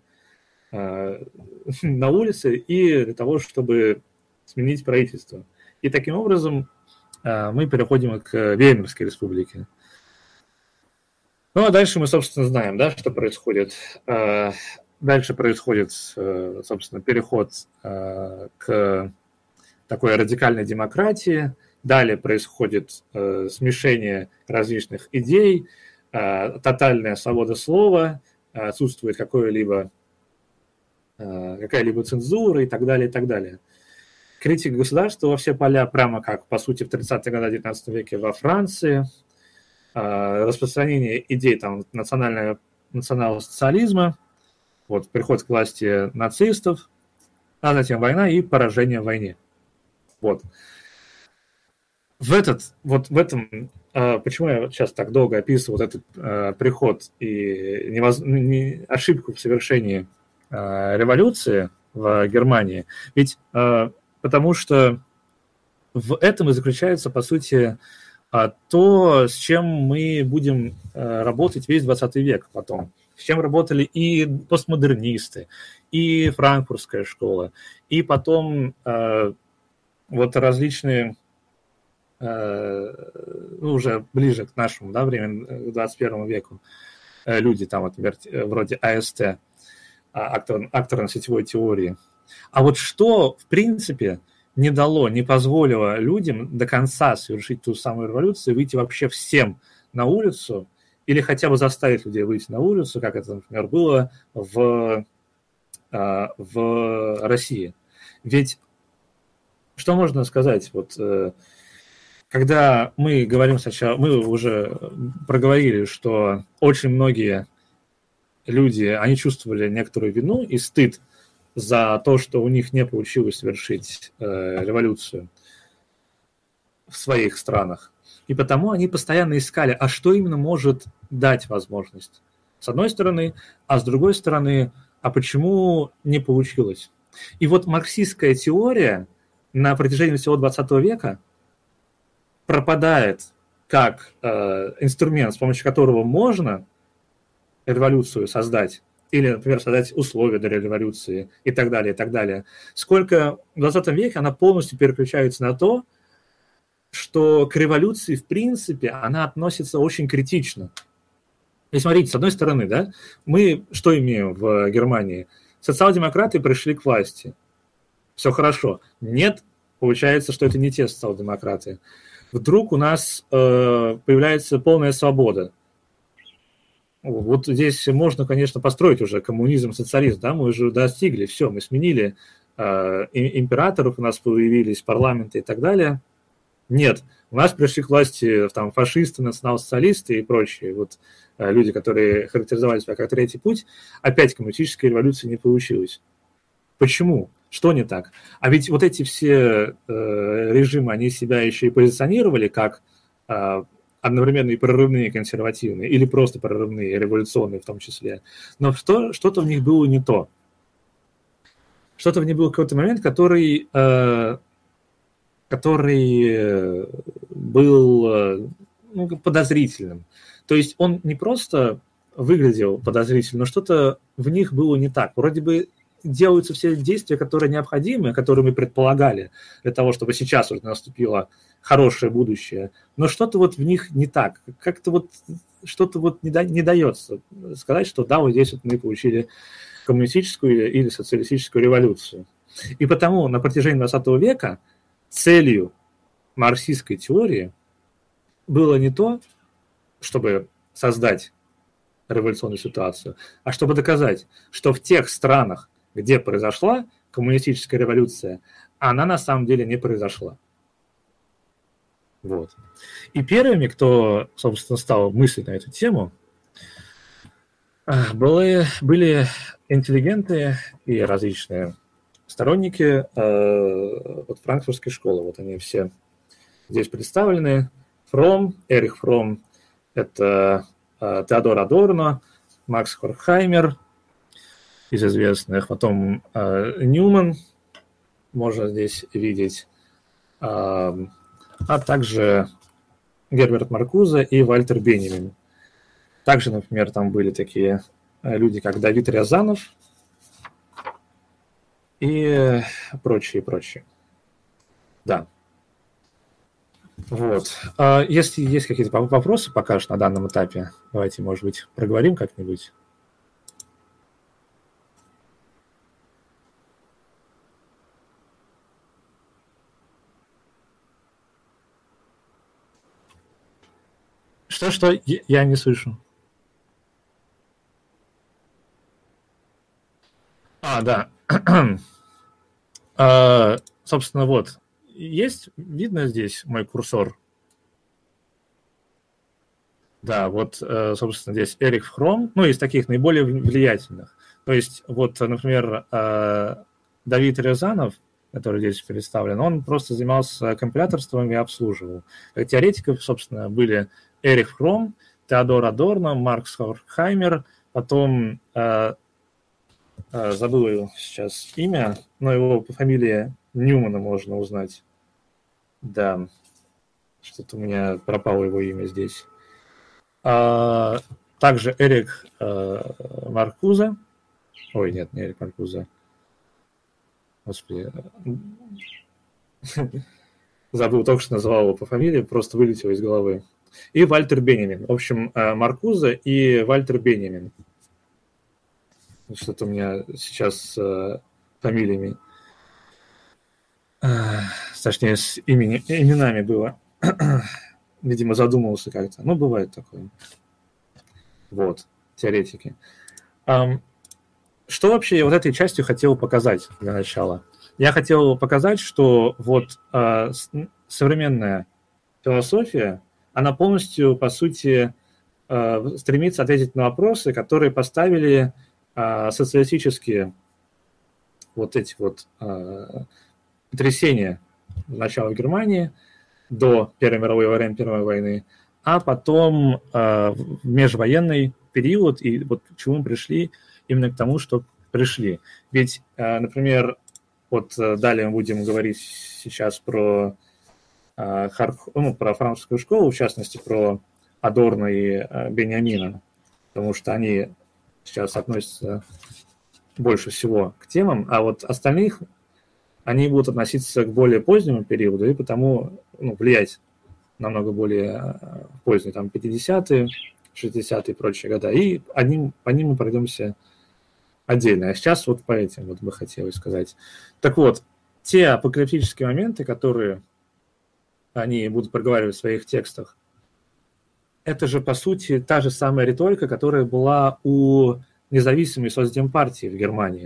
на улице и для того, чтобы сменить правительство. И таким образом мы переходим к Веймарской республике. Ну, а дальше мы, собственно, знаем, да, что происходит. Дальше происходит, собственно, переход к такой радикальной демократии. Далее происходит смешение различных идей, тотальная свобода слова, отсутствует какая-либо цензура и так далее, и так далее. Критика государства во все поля, прямо как, по сути, в 30-е годы 19 веке во Франции, распространение идей там, национал-социализма, вот, приход к власти нацистов, а затем война и поражение в войне. Вот. В этом, почему я сейчас так долго описываю вот этот приход и ошибку в совершении революции в Германии, ведь потому что в этом и заключается, по сути, то, с чем мы будем работать весь 20 век потом, с чем работали и постмодернисты, и франкфуртская школа, и потом вот различные, уже ближе к нашему, да, времени, к 21 веку, люди там, например, вроде АСТ, актором сетевой теории. А вот что, в принципе, не позволило людям до конца совершить ту самую революцию, выйти вообще всем на улицу, или хотя бы заставить людей выйти на улицу, как это, например, было в России. Ведь что можно сказать? Вот, когда мы говорим сначала, мы уже проговорили, что очень многие люди, они чувствовали некоторую вину и стыд за то, что у них не получилось совершить революцию в своих странах. И потому они постоянно искали, а что именно может дать возможность. С одной стороны, а с другой стороны, а почему не получилось? И вот марксистская теория на протяжении всего 20 века пропадает как инструмент, с помощью которого можно революцию создать, или, например, создать условия для революции и так далее, и так далее. Сколько в 20 веке она полностью переключается на то, что к революции, в принципе, она относится очень критично. И смотрите, с одной стороны, да, мы что имеем в Германии? Социал-демократы пришли к власти. Все хорошо. Нет, получается, что это не те социал-демократы. Вдруг у нас появляется полная свобода. Вот здесь можно, конечно, построить уже коммунизм, социализм, да, мы уже достигли, все, мы сменили императоров, у нас появились парламенты и так далее. Нет, у нас пришли к власти там фашисты, национал-социалисты и прочие вот люди, которые характеризовали себя как третий путь, опять коммунистической революции не получилось. Почему? Что не так? А ведь вот эти все режимы, они себя еще и позиционировали как одновременно и прорывные, и консервативные, или просто прорывные, и революционные в том числе. Но что-то в них было не то. Что-то в них был какой-то момент, который который был подозрительным. То есть он не просто выглядел подозрительно, но что-то в них было не так. Вроде бы делаются все действия, которые необходимы, которые мы предполагали для того, чтобы сейчас уже наступило хорошее будущее, но что-то вот в них не так. Как-то вот что-то вот не дается сказать, что да, вот здесь вот мы получили коммунистическую или социалистическую революцию. И потому на протяжении 20 века целью марксистской теории было не то, чтобы создать революционную ситуацию, а чтобы доказать, что в тех странах, где произошла коммунистическая революция, она на самом деле не произошла. Вот. И первыми, кто, собственно, стал мыслить на эту тему, были интеллигенты и различные сторонники вот франкфуртской школы. Вот они все здесь представлены. Фром, Эрих Фром, это Теодор Адорно, Макс Хорхаймер из известных, потом Ньюман, можно здесь видеть, а также Герберт Маркузе и Вальтер Бенемин. Также, например, там были такие люди, как Давид Рязанов и прочие. Да. Вот. Если есть какие-то вопросы пока что на данном этапе, давайте, может быть, проговорим как-нибудь. Что? Я не слышу. Да. Собственно, вот. Видно здесь мой курсор? Да, вот, собственно, здесь Эрих Фром, из таких наиболее влиятельных. То есть, вот, например, Давид Рязанов, который здесь представлен, он просто занимался компиляторством и обслуживал. Теоретиков, собственно, были Эрих Фром, Теодор Адорно, Маркс Хорхаймер, потом забыл его сейчас имя, но его по фамилии Ньюмана можно узнать. Да, что-то у меня пропало его имя здесь. Также Эрик Маркузе. Ой, нет, не Эрик Маркузе. Господи. Забыл, только что назвал его по фамилии, просто вылетел из головы. И Вальтер Бенемин. В общем, Маркузе и Вальтер Бенемин. Что-то у меня сейчас с фамилиями, точнее, с именами было. Видимо, задумывался как-то. Бывает такое. Вот, теоретики. Что вообще я вот этой частью хотел показать для начала? Я хотел показать, что вот современная философия, она полностью, по сути, стремится ответить на вопросы, которые поставили социалистические вот эти вот потрясения начала Германии до Первой мировой войны, а потом в межвоенный период, и вот к чему мы пришли, именно к тому, что пришли. Ведь, например, вот далее мы будем говорить сейчас про французскую школу, в частности, про Адорно и Беньямина, потому что они сейчас относятся больше всего к темам, а вот остальных они будут относиться к более позднему периоду и потому влиять намного более поздние, там 50-е, 60-е и прочие года. И по ним мы пройдемся отдельно. А сейчас вот по этим вот бы хотелось сказать. Так вот, те апокрифические моменты, которые они будут проговаривать в своих текстах, это же, по сути, та же самая риторика, которая была у независимой соцдемпартии в Германии.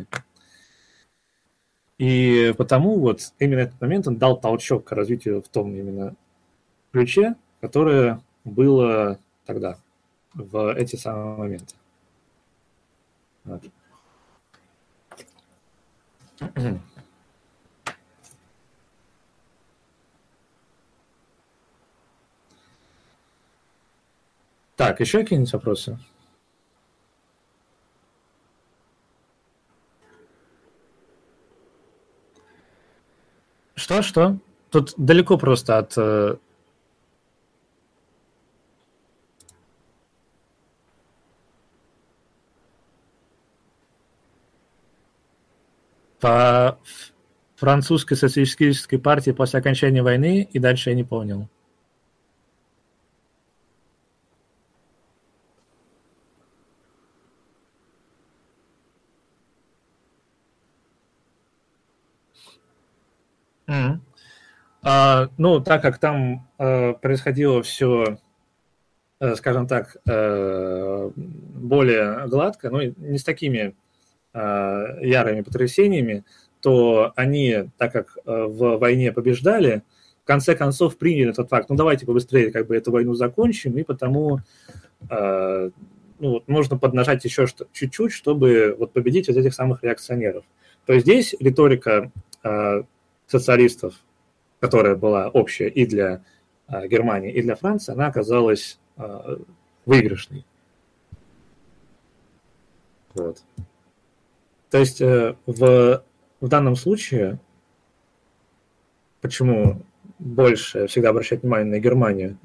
И потому вот именно этот момент он дал толчок к развитию в том именно ключе, которое было тогда, в эти самые моменты. Вот. Так, еще какие-нибудь вопросы? Что? тут далеко просто от... По французской социалистической партии после окончания войны, и дальше я не понял. Ну, так как там происходило все, скажем так, более гладко, ну, не с такими ярыми потрясениями, то они, так как в войне побеждали, в конце концов приняли тот факт, ну, давайте побыстрее как бы эту войну закончим, и потому ну, нужно поднажать еще чуть-чуть, чтобы вот победить вот этих самых реакционеров. То есть здесь риторика социалистов, которая была общая и для Германии, и для Франции, она оказалась выигрышной. Вот. То есть в данном случае, почему больше всегда обращать внимание на Германию,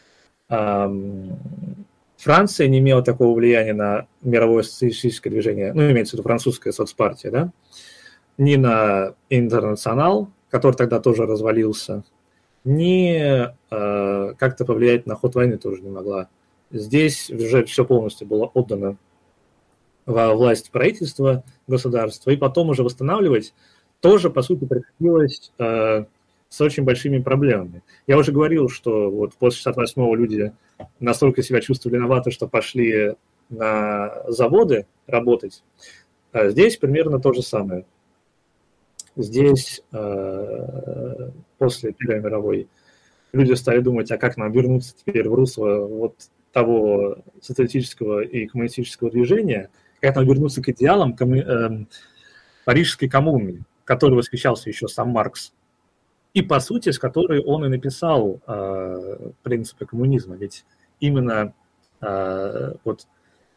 Франция не имела такого влияния на мировое социалистическое движение, ну, имеется в виду французская соцпартия, да, ни на Интернационал, который тогда тоже развалился, ни как-то повлиять на ход войны тоже не могла. Здесь уже все полностью было отдано во власть правительства, государства, и потом уже восстанавливать тоже, по сути, приходилось с очень большими проблемами. Я уже говорил, что вот после 68-го люди настолько себя чувствовали виноваты, что пошли на заводы работать. А здесь примерно то же самое. Здесь после Первой мировой люди стали думать, а как нам вернуться теперь в русло вот того социалистического и коммунистического движения, как нам вернуться к идеалам Парижской коммуны, которой восхищался еще сам Маркс, и, по сути, с которой он и написал принципы коммунизма. Ведь именно вот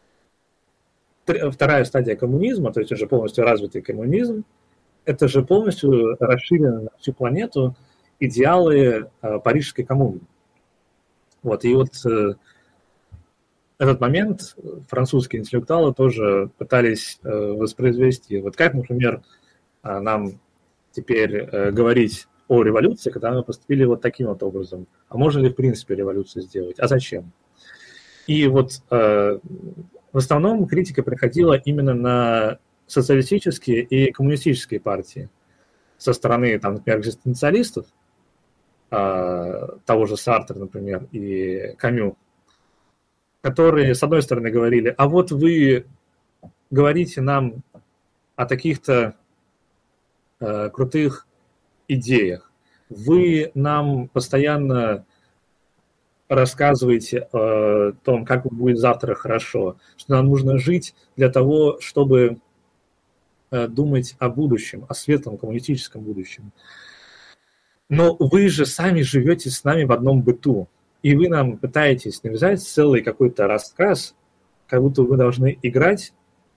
вторая стадия коммунизма, то есть уже полностью развитый коммунизм, это же полностью расширено на всю планету идеалы Парижской коммуны. Вот, и вот этот момент французские интеллектуалы тоже пытались воспроизвести. Вот как, например, нам теперь говорить о революции, когда мы поступили вот таким вот образом. А можно ли в принципе революцию сделать? А зачем? И вот в основном критика приходила именно на социалистические и коммунистические партии со стороны, там, например, экзистенциалистов, того же Сартра, например, и Камю, которые, с одной стороны, говорили, а вот вы говорите нам о таких-то крутых идеях, вы нам постоянно рассказываете о том, как будет завтра хорошо, что нам нужно жить для того, чтобы думать о будущем, о светлом коммунистическом будущем. Но вы же сами живете с нами в одном быту, и вы нам пытаетесь навязать целый какой-то рассказ, как будто вы должны играть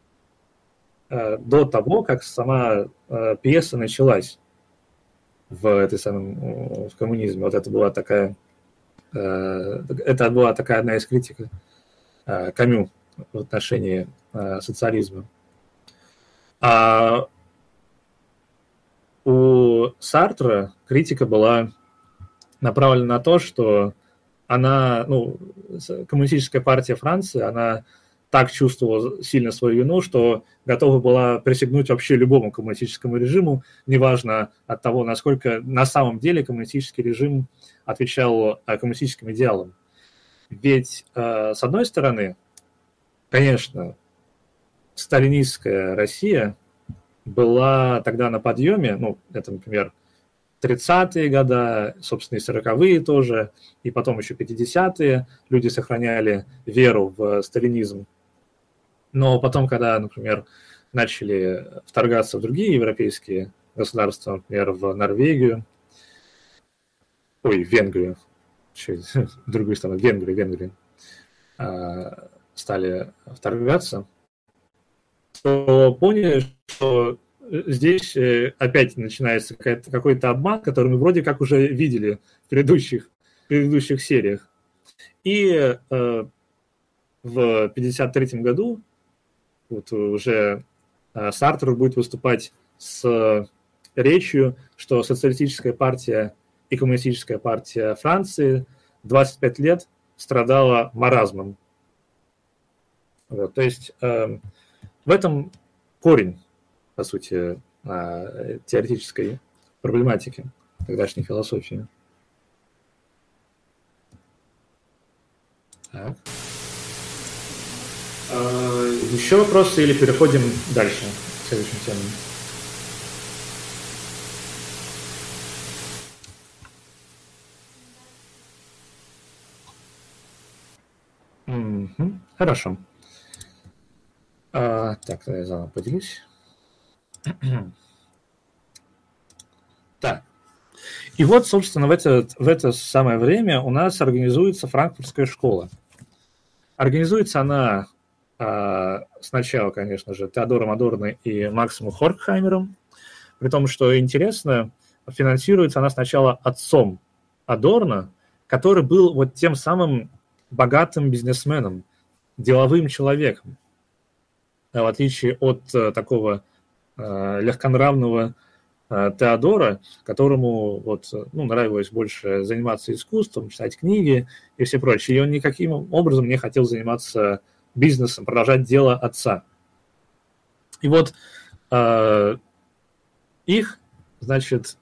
до того, как сама пьеса началась в этой самой в коммунизме. Вот это была такая одна из критик Камю в отношении социализма. А у Сартра критика была направлена на то, что она, ну, коммунистическая партия Франции, она так чувствовала сильно свою вину, что готова была присягнуть вообще любому коммунистическому режиму, неважно от того, насколько на самом деле коммунистический режим отвечал коммунистическим идеалам. Ведь, с одной стороны, конечно, сталинистская Россия была тогда на подъеме, ну, это, например, 30-е годы, собственно, и 40-е тоже, и потом еще 50-е, люди сохраняли веру в сталинизм. Но потом, когда, например, начали вторгаться в другие европейские государства, например, в Норвегию, в Венгрию, в другую страну, Венгрию, стали вторгаться, то поняли, что здесь опять начинается какой-то обман, который мы вроде как уже видели в предыдущих сериях. И в 1953 году вот уже Сартр будет выступать с речью, что социалистическая партия и коммунистическая партия Франции 25 лет страдала маразмом. Вот, то есть в этом корень, по сути, теоретической проблематики тогдашней философии. Так. Еще вопросы или переходим дальше к следующим темам? Хорошо. Так, я заново поделюсь. Так. И вот, собственно, в это самое время у нас организуется франкфуртская школа. Организуется она сначала, конечно же, Теодором Адорно и Максом Хоркхаймером, при том, что интересно, финансируется она сначала отцом Адорно, который был вот тем самым богатым бизнесменом, деловым человеком, в отличие от такого легконравного Теодора, которому вот, нравилось больше заниматься искусством, читать книги и все прочее. И он никаким образом не хотел заниматься бизнесом, продолжать дело отца. И вот их, значит,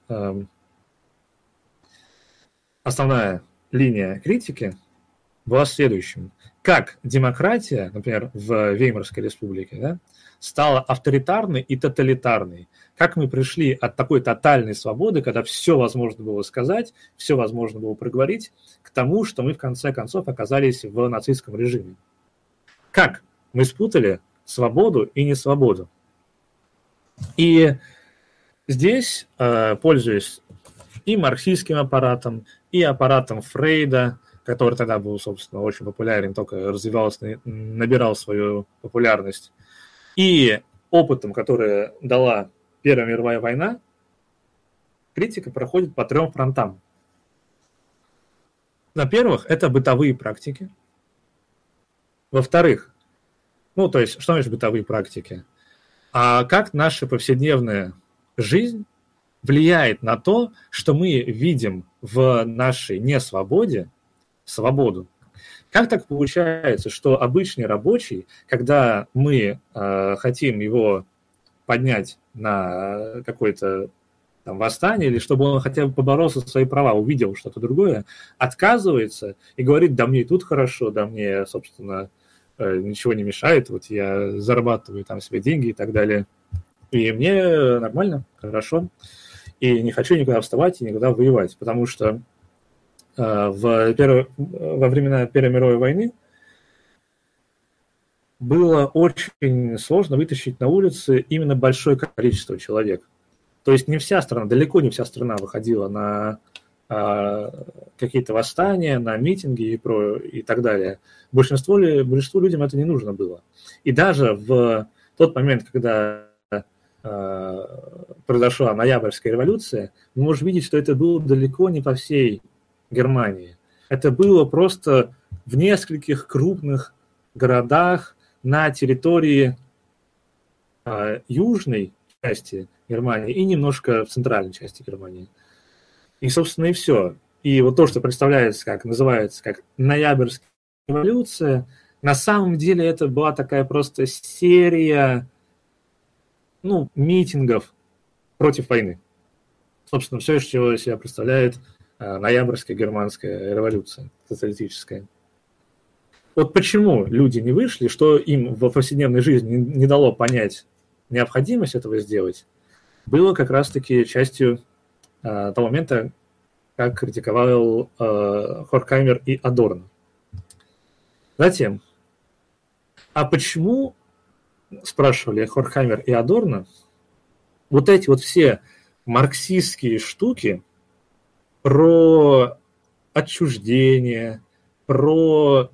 основная линия критики была следующим. Как демократия, например, в Веймарской республике, да, стала авторитарной и тоталитарной. Как мы пришли от такой тотальной свободы, когда все возможно было сказать, все возможно было проговорить, к тому, что мы в конце концов оказались в нацистском режиме. Как мы спутали свободу и несвободу. И здесь, пользуясь и марксистским аппаратом, и аппаратом Фрейда, который тогда был, собственно, очень популярен, только развивался, набирал свою популярность, и опытом, который дала Первая мировая война, критика проходит по 3 фронтам. Во-первых, это бытовые практики. Во-вторых, то есть, что значит бытовые практики? А как наша повседневная жизнь влияет на то, что мы видим в нашей несвободе свободу? Как так получается, что обычный рабочий, когда мы хотим его поднять на какое-то там восстание, или чтобы он хотя бы поборолся за свои права, увидел что-то другое, отказывается и говорит: да мне и тут хорошо, да мне, собственно, ничего не мешает, вот я зарабатываю там себе деньги и так далее, и мне нормально, хорошо, и не хочу никуда вставать и никуда воевать, потому что во времена Первой мировой войны было очень сложно вытащить на улицы именно большое количество человек. То есть не вся страна, далеко не вся страна выходила на какие-то восстания, на митинги и так далее. Большинству людям это не нужно было. И даже в тот момент, когда произошла Ноябрьская революция, мы можем видеть, что это было далеко не по всей Германии. Это было просто в нескольких крупных городах на территории южной части Германии и немножко в центральной части Германии. И, собственно, и все. И вот то, что называется как Ноябрьская революция, на самом деле это была такая просто серия митингов против войны. Собственно, все, что из себя представляет Ноябрьская германская революция социалистическая. Вот почему люди не вышли, что им в повседневной жизни не дало понять необходимость этого сделать, было как раз-таки частью того момента, как критиковал Хоркхаймер и Адорно. Затем, а почему, спрашивали Хоркхаймер и Адорно, вот эти вот все марксистские штуки про отчуждение, про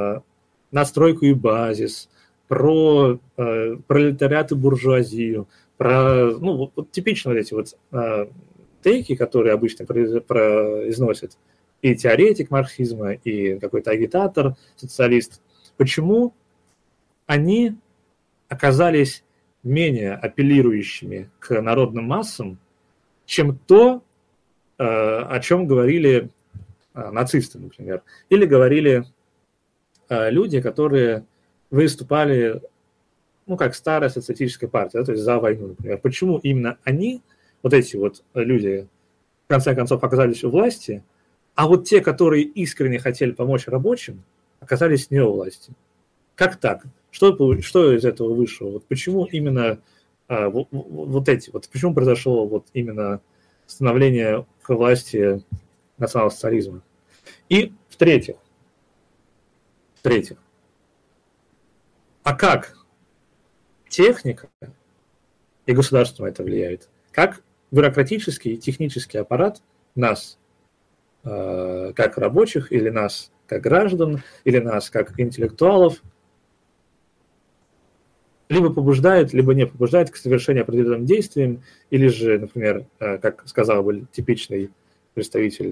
настройку и базис, про пролетариат и буржуазию, вот типично вот эти вот тейки, которые обычно произносят и теоретик марксизма, и какой-то агитатор, социалист, почему они оказались менее апеллирующими к народным массам, чем то, о чем говорили нацисты, например, или говорили люди, которые выступали, как старая социалистическая партия, то есть за войну, например. Почему именно они, вот эти вот люди, в конце концов, оказались у власти, а вот те, которые искренне хотели помочь рабочим, оказались не у власти? Как так? Что из этого вышло? Вот почему именно почему произошло вот именно становление к власти национал-социализма? И в-третьих, а как техника и государство это влияет? Как бюрократический и технический аппарат нас, как рабочих, или нас, как граждан, или нас, как интеллектуалов, либо побуждает, либо не побуждает к совершению определенным действиям, или же, например, как сказал бы типичный представитель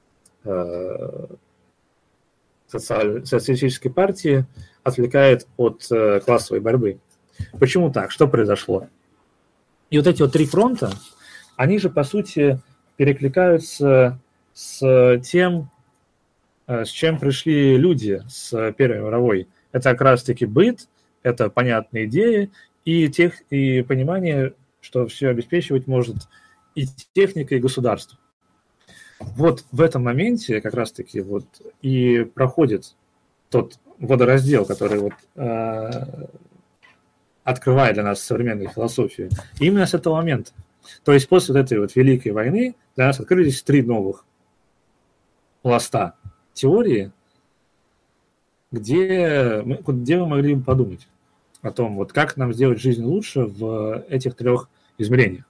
социалистической партии, отвлекает от классовой борьбы. Почему так? Что произошло? И вот эти вот три фронта, они же, по сути, перекликаются с тем, с чем пришли люди с Первой мировой. Это как раз-таки быт, это понятные идеи и понимание, что все обеспечивать может и техника, и государство. Вот в этом моменте как раз-таки вот и проходит тот водораздел, который вот открывает для нас современную философию. И именно с этого момента. То есть после вот этой вот Великой войны для нас открылись три новых пласта теории, где мы могли бы подумать о том, вот как нам сделать жизнь лучше в этих трех измерениях.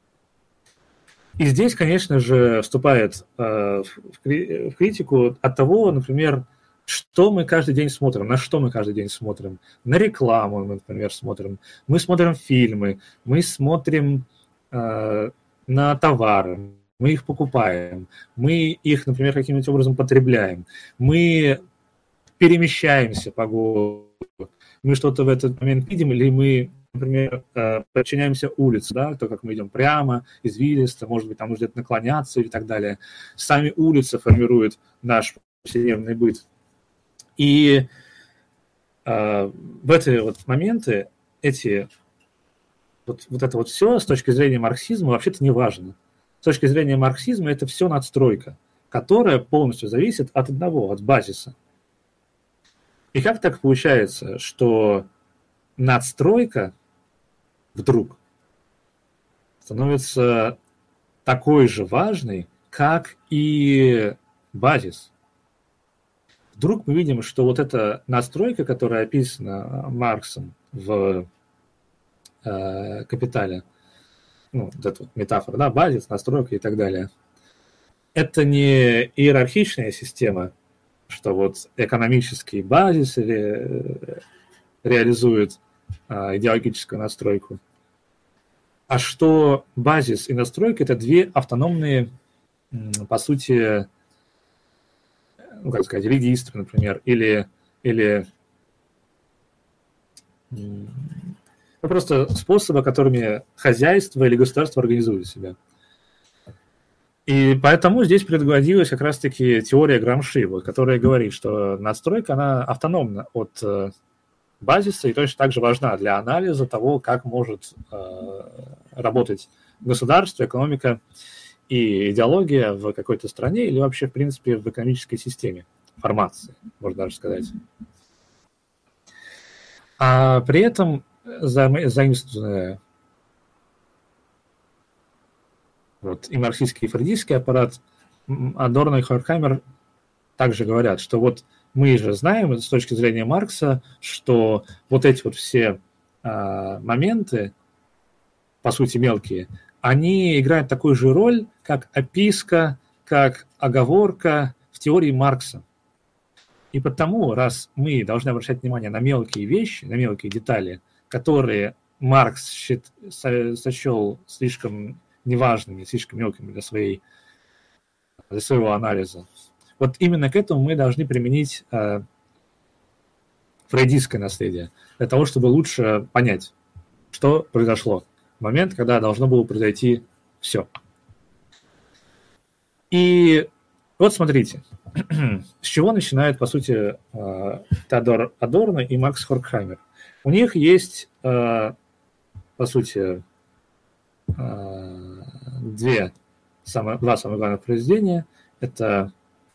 И здесь, конечно же, вступает в критику от того, например, что мы каждый день смотрим, на что мы каждый день смотрим. На рекламу мы, например, смотрим. Мы смотрим фильмы, мы смотрим на товары, мы их покупаем, мы их, например, каким-нибудь образом потребляем, мы перемещаемся по городу, мы что-то в этот момент видим, или мы, например, подчиняемся улице, да, то, как мы идем прямо, извилисто, может быть, там нужно где-то наклоняться и так далее. Сами улицы формируют наш повседневный быт. И в эти вот моменты вот это вот все с точки зрения марксизма вообще-то не важно. С точки зрения марксизма это все надстройка, которая полностью зависит от базиса. И как так получается, что надстройка вдруг становится такой же важной, как и базис? Вдруг мы видим, что вот эта настройка, которая описана Марксом в «Капитале», вот эта вот метафора, да, базис, настройка и так далее, это не иерархичная система, что вот экономический базис реализует идеологическую настройку, а что базис и настройка – это две автономные, по сути, регистры, например, или просто способы, которыми хозяйство или государство организует себя. И поэтому здесь предводилась как раз-таки теория Грамши, которая говорит, что надстройка, она автономна от базиса и точно так же важна для анализа того, как может работать государство, экономика и идеология в какой-то стране или вообще, в принципе, в экономической системе формации, можно даже сказать. А при этом заимствованная и марксистский, и фрейдистский аппарат, Адорно и Хорkheimer также говорят, что вот мы же знаем с точки зрения Маркса, что вот эти вот все моменты, по сути мелкие, они играют такую же роль, как описка, как оговорка в теории Маркса. И потому, раз мы должны обращать внимание на мелкие вещи, на мелкие детали, которые Маркс сочел слишком неважными, слишком мелкими для своего анализа. Вот именно к этому мы должны применить фрейдистское наследие, для того, чтобы лучше понять, что произошло в момент, когда должно было произойти все. И вот смотрите, с чего начинают, по сути, Теодор Адорно и Макс Хоркхаймер. У них есть, по сути, два самых главных произведения. Это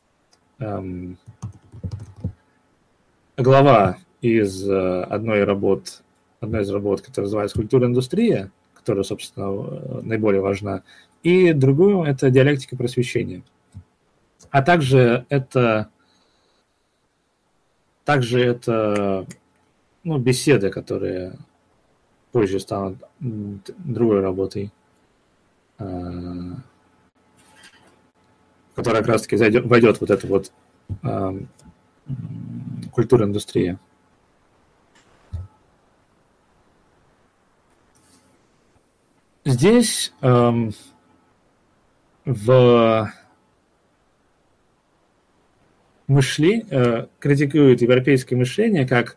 глава из одной из работ, которая называется «Культура и индустрия», которая, собственно, наиболее важна, и другую – это «Диалектика просвещения». А также это беседы, которые позже станут другой работой, которая как раз-таки войдет вот эта вот культура индустрия. Здесь критикуют европейское мышление как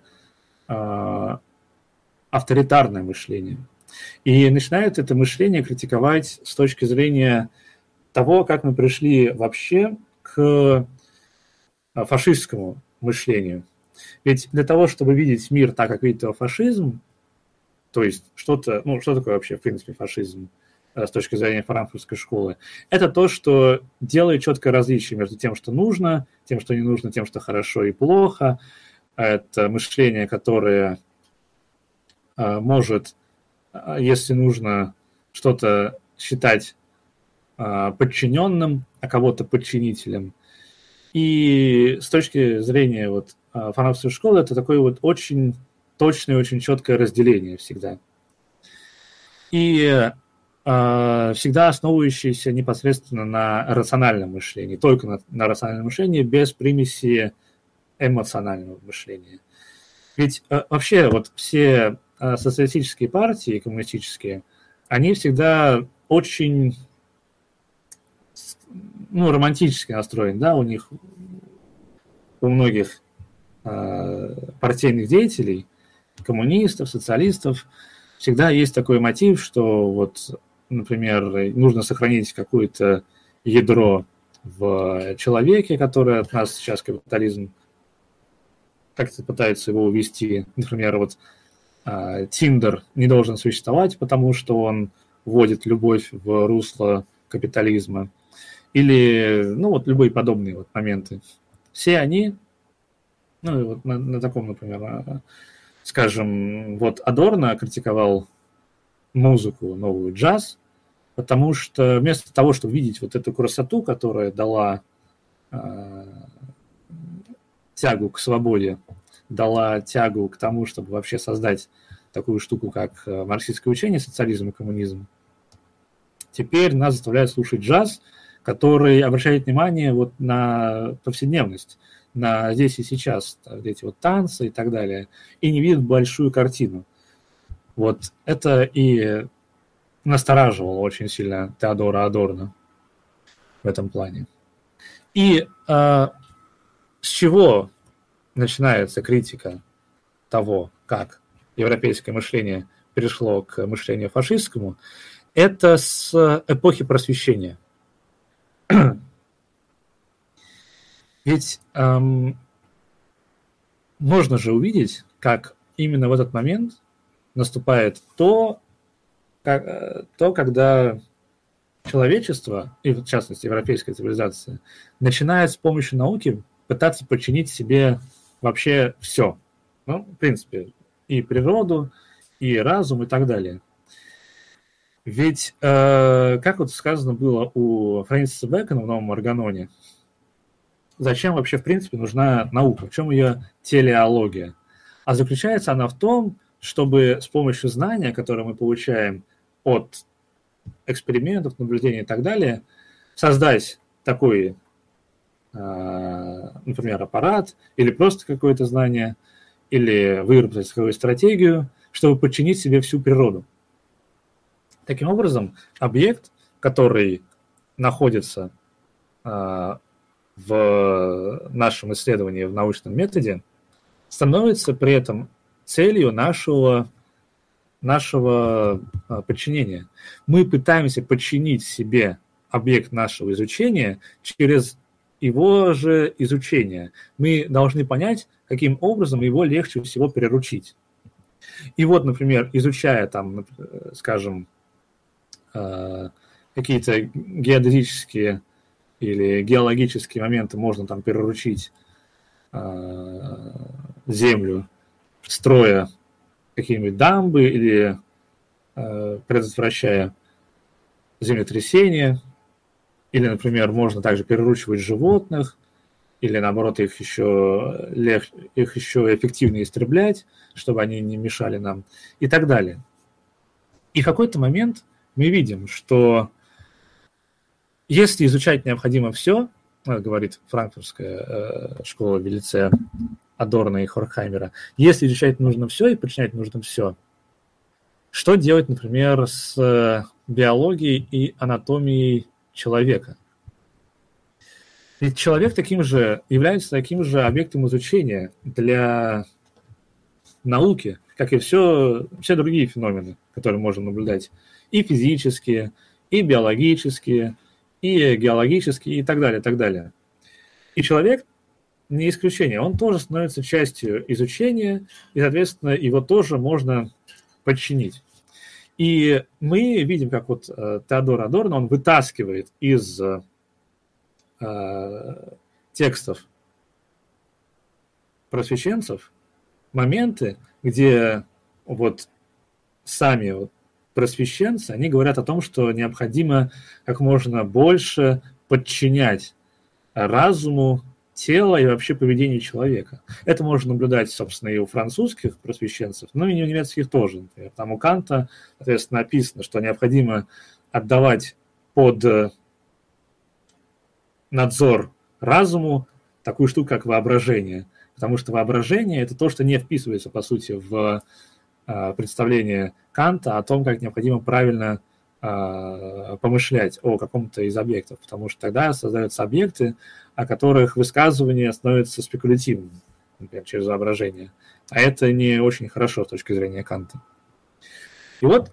авторитарное мышление. И начинают это мышление критиковать с точки зрения того, как мы пришли вообще к фашистскому мышлению. Ведь для того, чтобы видеть мир так, как видит его фашизм, то есть что такое вообще, в принципе, фашизм с точки зрения франкфуртской школы, это то, что делает четкое различие между тем, что нужно, тем, что не нужно, тем, что хорошо и плохо. Это мышление, которое может, если нужно, что-то считать подчиненным, а кого-то подчинителем. И с точки зрения франкфуртской школы это такое вот очень точное, очень четкое разделение всегда. И всегда основывающееся непосредственно на рациональном мышлении, только на рациональном мышлении, без примеси эмоционального мышления. Ведь вообще вот все социалистические партии, коммунистические, они всегда очень романтически настроены, да, у многих партийных деятелей, коммунистов, социалистов, всегда есть такой мотив, что вот, например, нужно сохранить какое-то ядро в человеке, которое от нас сейчас капитализм как-то пытается его увести. Например, вот Тиндер не должен существовать, потому что он вводит любовь в русло капитализма. Или, любые подобные моменты. Все они, на таком, например, скажем, Адорно критиковал музыку, новую джаз, потому что вместо того, чтобы видеть вот эту красоту, которая дала тягу к свободе, дала тягу к тому, чтобы вообще создать такую штуку, как марксистское учение, социализм и коммунизм, теперь нас заставляют слушать джаз, который обращает внимание на повседневность, на здесь и сейчас, эти танцы и так далее, и не видит большую картину. Вот это и настораживало очень сильно Теодора Адорно в этом плане. И с чего начинается критика того, как европейское мышление перешло к мышлению фашистскому, это с эпохи Просвещения. Ведь можно же увидеть, как именно в этот момент наступает когда человечество, и в частности европейская цивилизация, начинает с помощью науки пытаться подчинить себе вообще все. В принципе, и природу, и разум, и так далее. Ведь, как сказано было у Фрэнсиса Бэкона в «Новом Органоне», зачем вообще, в принципе, нужна наука? В чем ее телеология? А заключается она в том, чтобы с помощью знания, которое мы получаем от экспериментов, наблюдений и так далее, создать такой, например, аппарат или просто какое-то знание, или выработать свою стратегию, чтобы подчинить себе всю природу. Таким образом, объект, который находится в нашем исследовании, в научном методе, становится при этом целью нашего подчинения. Мы пытаемся подчинить себе объект нашего изучения через его же изучение. Мы должны понять, каким образом его легче всего приручить. И вот, например, изучая там, скажем, какие-то геодезические или геологические моменты, можно там приручить Землю, строя какие-нибудь дамбы или предотвращая землетрясения, или, например, можно также переручивать животных, или, наоборот, их еще эффективнее истреблять, чтобы они не мешали нам, и так далее. И в какой-то момент мы видим, что если изучать необходимо все, говорит франкфуртская школа Велице, Адорно и Хоркхаймера, если изучать нужно все и подчинять нужно все, что делать, например, с биологией и анатомией человека? Ведь человек является таким же объектом изучения для науки, как и все другие феномены, которые можно наблюдать, и физические, и биологические, и геологические, и так далее, и так далее. И человек не исключение, он тоже становится частью изучения, и, соответственно, его тоже можно подчинить. И мы видим, как вот Теодор Адорно, он вытаскивает из текстов просвещенцев моменты, где вот сами вот просвещенцы, они говорят о том, что необходимо как можно больше подчинять разуму тело и вообще поведению человека. Это можно наблюдать, собственно, и у французских просвещенцев, но и у немецких тоже. Например. Там у Канта, соответственно, написано, что необходимо отдавать под надзор разуму такую штуку, как воображение. Потому что воображение – это то, что не вписывается, по сути, в представление Канта о том, как необходимо правильно помышлять о каком-то из объектов, потому что тогда создаются объекты, о которых высказывание становится спекулятивным, например, через воображение. А это не очень хорошо с точки зрения Канта. И вот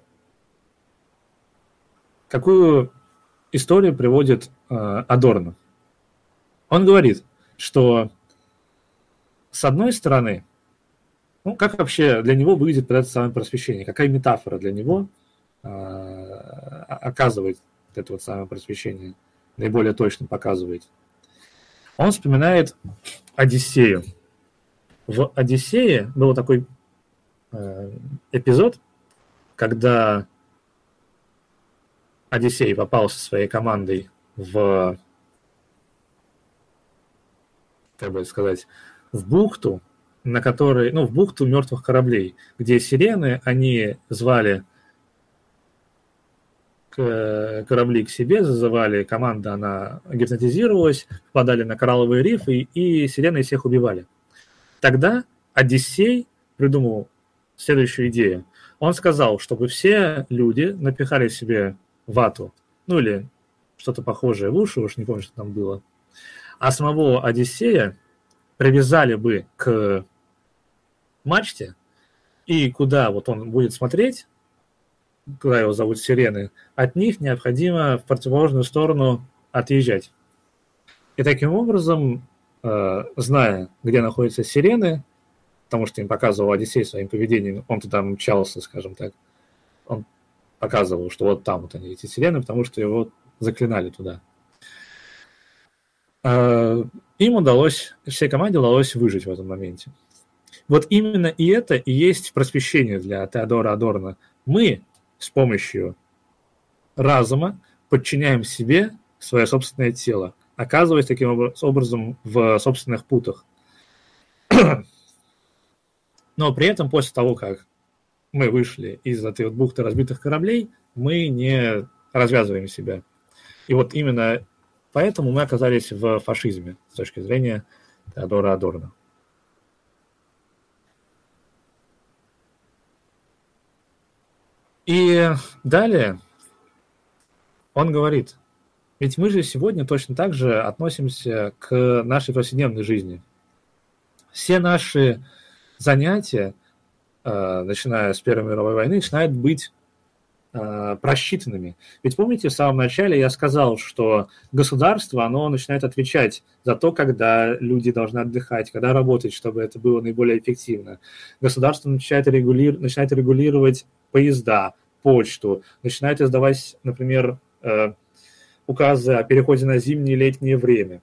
какую историю приводит Адорно. Он говорит, что с одной стороны, как вообще для него выглядит это самое просвещение, какая метафора для него оказывает это вот самое просвещение, наиболее точно показывает. Он вспоминает Одиссею. В Одиссее был такой эпизод, когда Одиссей попал со своей командой в, как бы сказать, в бухту, на которой, в бухту мертвых кораблей, где сирены, они звали корабли к себе, зазывали, команда, она гипнотизировалась, попадали на коралловые рифы, и сирены всех убивали. Тогда Одиссей придумал следующую идею. Он сказал, чтобы все люди напихали себе вату, или что-то похожее в уши, уж не помню, что там было, а самого Одиссея привязали бы к мачте, и куда вот он будет смотреть, куда его зовут сирены, от них необходимо в противоположную сторону отъезжать. И таким образом, зная, где находятся сирены, потому что им показывал Одиссей своим поведением, он туда мчался, скажем так, он показывал, что вот там вот они, эти сирены, потому что его заклинали туда. Им удалось, всей команде удалось выжить в этом моменте. Вот именно и это и есть просвещение для Теодора Адорно. Мы с помощью разума подчиняем себе свое собственное тело, оказываясь таким образом в собственных путах. Но при этом после того, как мы вышли из этой вот бухты разбитых кораблей, мы не развязываем себя. И вот именно поэтому мы оказались в фашизме с точки зрения Теодора Адорно. И далее он говорит, ведь мы же сегодня точно так же относимся к нашей повседневной жизни. Все наши занятия, начиная с Первой мировой войны, начинают быть просчитанными. Ведь помните, в самом начале я сказал, что государство, оно начинает отвечать за то, когда люди должны отдыхать, когда работать, чтобы это было наиболее эффективно. Государство начинает регулировать поезда, почту, начинает издавать, например, указы о переходе на зимнее и летнее время.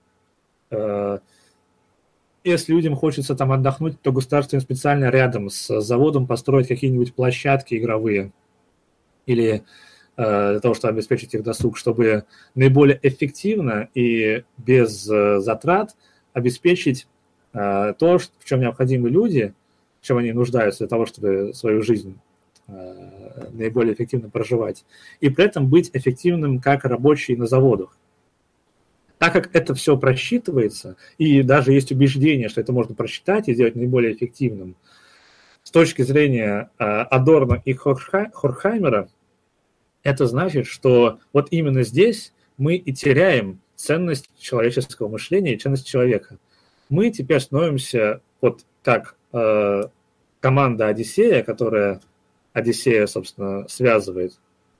Если людям хочется там отдохнуть, то государство им специально рядом с заводом построить какие-нибудь площадки игровые, или для того, чтобы обеспечить их досуг, чтобы наиболее эффективно и без затрат обеспечить то, в чем необходимы люди, в чем они нуждаются для того, чтобы свою жизнь наиболее эффективно проживать, и при этом быть эффективным как рабочий на заводах. Так как это все просчитывается, и даже есть убеждение, что это можно просчитать и сделать наиболее эффективным, с точки зрения Адорно и Хорхаймера, это значит, что вот именно здесь мы и теряем ценность человеческого мышления и ценность человека. Мы теперь становимся вот как команда Одиссея, которая Одиссея, собственно, связывает.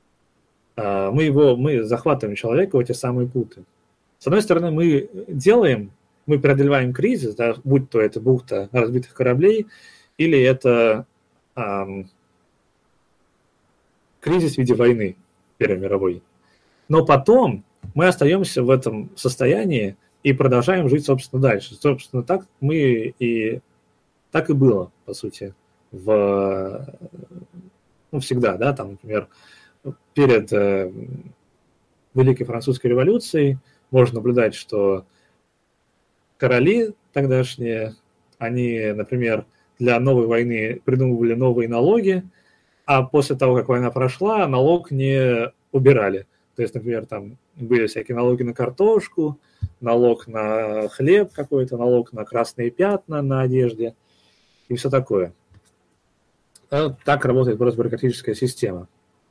Мы захватываем человека в эти самые путы. С одной стороны, мы преодолеваем кризис, да, будь то это бухта разбитых кораблей, или это кризис в виде войны Первой мировой. Но потом мы остаемся в этом состоянии и продолжаем жить, собственно, дальше. Собственно, так и было, по сути, всегда, да, там, например, перед Великой Французской революцией можно наблюдать, что короли тогдашние, они, например, для новой войны придумывали новые налоги, а после того, как война прошла, налог не убирали. То есть, например, там были всякие налоги на картошку, налог на хлеб какой-то, налог на красные пятна на одежде и все такое. Так работает просто бюрократическая система.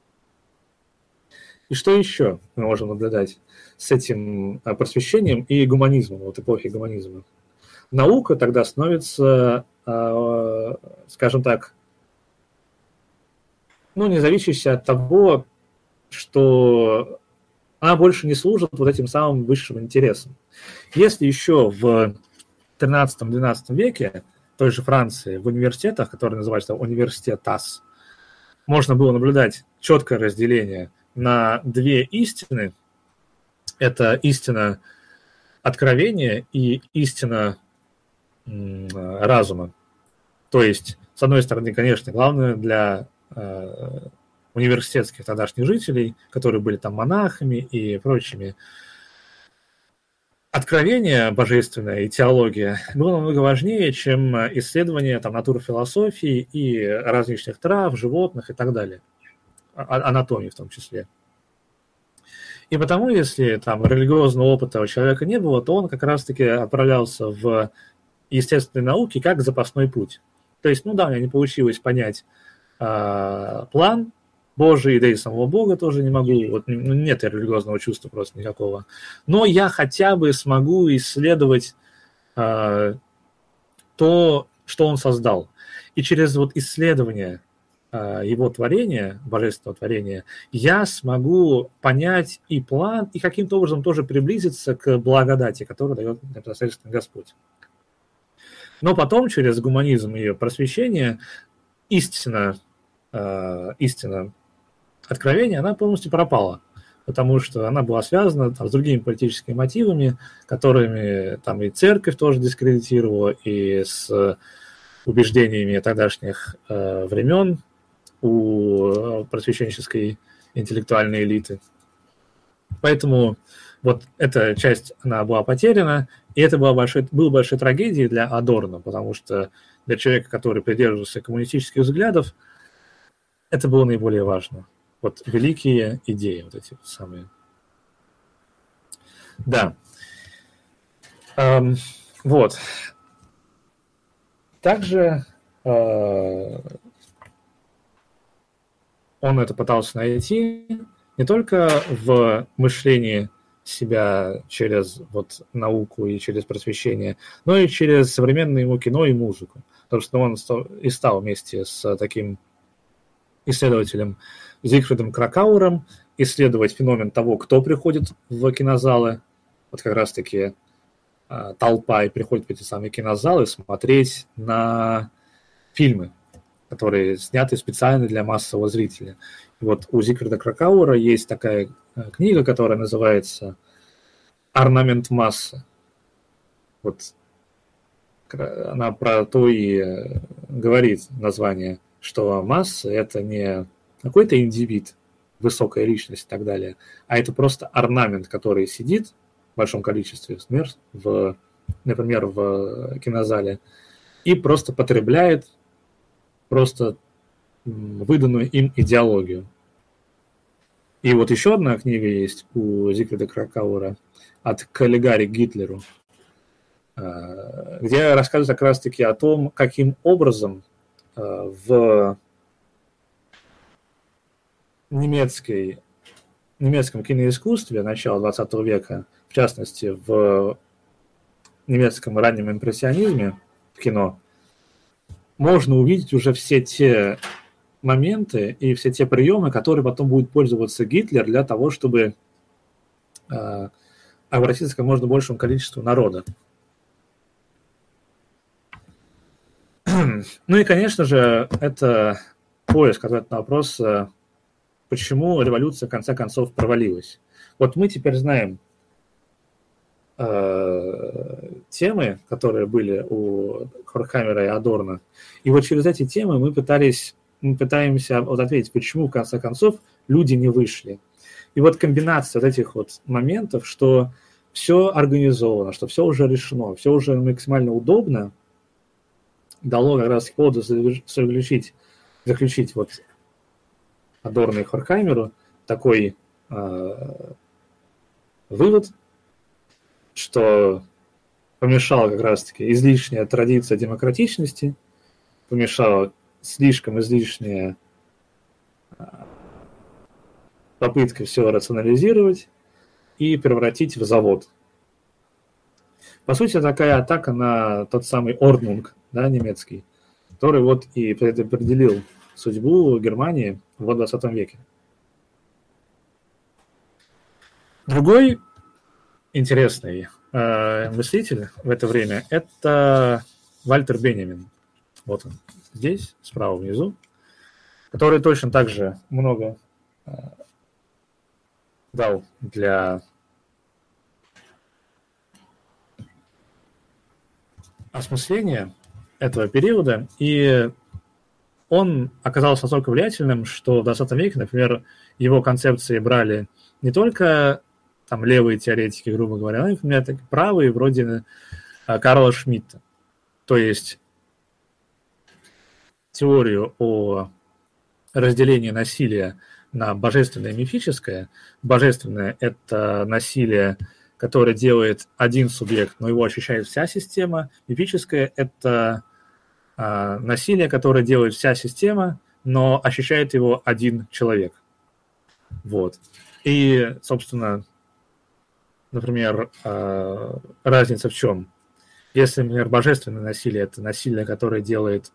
И что еще мы можем наблюдать с этим просвещением и гуманизмом, вот эпохи гуманизма? Наука тогда становится, скажем так, не зависящая от того, что она больше не служит вот этим самым высшим интересам. Если еще в 13-12 веке в той же Франции в университетах, которые называются университетас, можно было наблюдать четкое разделение на две истины. Это истина откровения и истина разума. То есть, с одной стороны, конечно, главное для университетских тогдашних жителей, которые были там монахами и прочими, откровение божественное и теология было намного важнее, чем исследование там натурфилософии и различных трав, животных и так далее, анатомии в том числе. И потому, если там религиозного опыта у человека не было, то он как раз-таки отправлялся в естественные науки как запасной путь. То есть, у меня не получилось понять план Божий, да и самого Бога тоже не могу, вот нет религиозного чувства просто никакого. Но я хотя бы смогу исследовать то, что он создал. И через вот исследование его творения, божественного творения, я смогу понять и план, и каким-то образом тоже приблизиться к благодати, которую дает непосредственно Господь. Но потом, через гуманизм и просвещение, истина откровения, она полностью пропала, потому что она была связана с другими политическими мотивами, которыми там и церковь тоже дискредитировала, и с убеждениями тогдашних времен у просвещенческой интеллектуальной элиты. Поэтому вот эта часть, она была потеряна, и это была большой трагедией для Адорно, потому что для человека, который придерживался коммунистических взглядов, это было наиболее важно. Вот великие идеи, вот эти самые. Да. Вот. Также он это пытался найти не только в мышлении себя через вот науку и через просвещение, но и через современное ему кино и музыку. Потому что он и стал вместе с таким исследователем Зигфридом Кракауэром исследовать феномен того, кто приходит в кинозалы, вот как раз-таки толпа, и приходит в эти самые кинозалы смотреть на фильмы, которые сняты специально для массового зрителя. И вот у Зигфрида Кракауэра есть такая книга, которая называется «Орнамент массы». Вот она про то и говорит название, что масса – это не какой-то индивид, высокая личность и так далее, а это просто орнамент, который сидит в большом количестве, например, в кинозале, и просто потребляет просто выданную им идеологию. И вот еще одна книга есть у Зигфрида Кракауэра «От Каллигари к Гитлеру», где рассказывают как раз-таки о том, каким образом в немецком киноискусстве начала 20 века, в частности, в немецком раннем импрессионизме в кино, можно увидеть уже все те моменты и все те приемы, которые потом будет пользоваться Гитлер для того, чтобы обратиться к как можно большему количеству народа. Ну и, конечно же, это поиск ответа на вопрос, почему революция в конце концов провалилась. Вот мы теперь знаем темы, которые были у Хоркхаймера и Адорно, и вот через эти темы мы пытаемся вот ответить, почему в конце концов люди не вышли. И вот комбинация вот этих вот моментов, что все организовано, что все уже решено, все уже максимально удобно, дало как раз поводу заключить вот Адорно и Хоркхаймеру такой вывод, что помешала как раз-таки излишняя традиция демократичности, помешала слишком излишняя попытка все рационализировать и превратить в завод. По сути, такая атака на тот самый Орднунг, да, немецкий, который вот и предопределил судьбу Германии в 20 веке. Другой интересный мыслитель в это время – это Вальтер Бенjamin. Вот он здесь, справа внизу, который точно так же много дал для осмысления этого периода, и он оказался настолько влиятельным, что в 20 веке, например, его концепции брали не только там левые теоретики, грубо говоря, но и, например, правые, вроде Карла Шмидта. То есть теорию о разделении насилия на божественное и мифическое. Божественное – это насилие, которое делает один субъект, но его ощущает вся система. Мифическое – это насилие, которое делает вся система, но ощущает его один человек. Вот. И, собственно, например, разница в чем? Если, например, божественное насилие – это насилие, которое делает,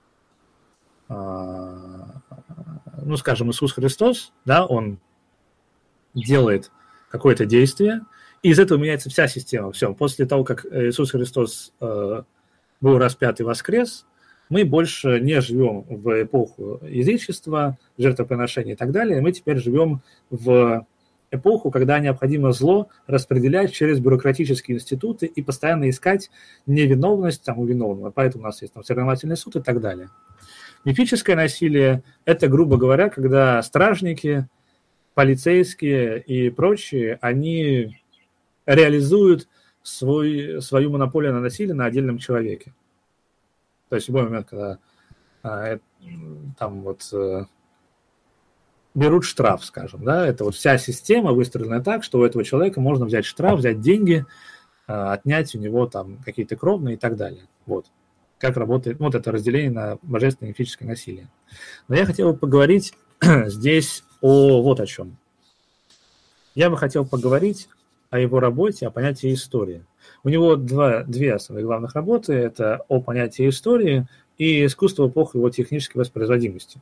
ну, скажем, Иисус Христос, да, он делает какое-то действие, и из этого меняется вся система. Все. После того, как Иисус Христос был распят и воскрес, мы больше не живем в эпоху язычества, жертвоприношения и так далее. Мы теперь живем в эпоху, когда необходимо зло распределять через бюрократические институты и постоянно искать невиновность там, у виновного. Поэтому у нас есть там соревновательный суд и так далее. Мифическое насилие – это, грубо говоря, когда стражники, полицейские и прочие, они реализуют свою монополию на насилие на отдельном человеке. То есть в любой момент, когда там вот берут штраф, скажем, да, это вот вся система выстроена так, что у этого человека можно взять штраф, взять деньги, отнять у него там какие-то кровные и так далее. Вот. Как работает вот это разделение на божественное и мифическое насилие. Но я хотел бы поговорить здесь вот о чем. Я бы хотел поговорить о его работе, о понятии истории. У него две основные главных работы. Это о понятии истории и искусство в эпоху его технической воспроизводимости.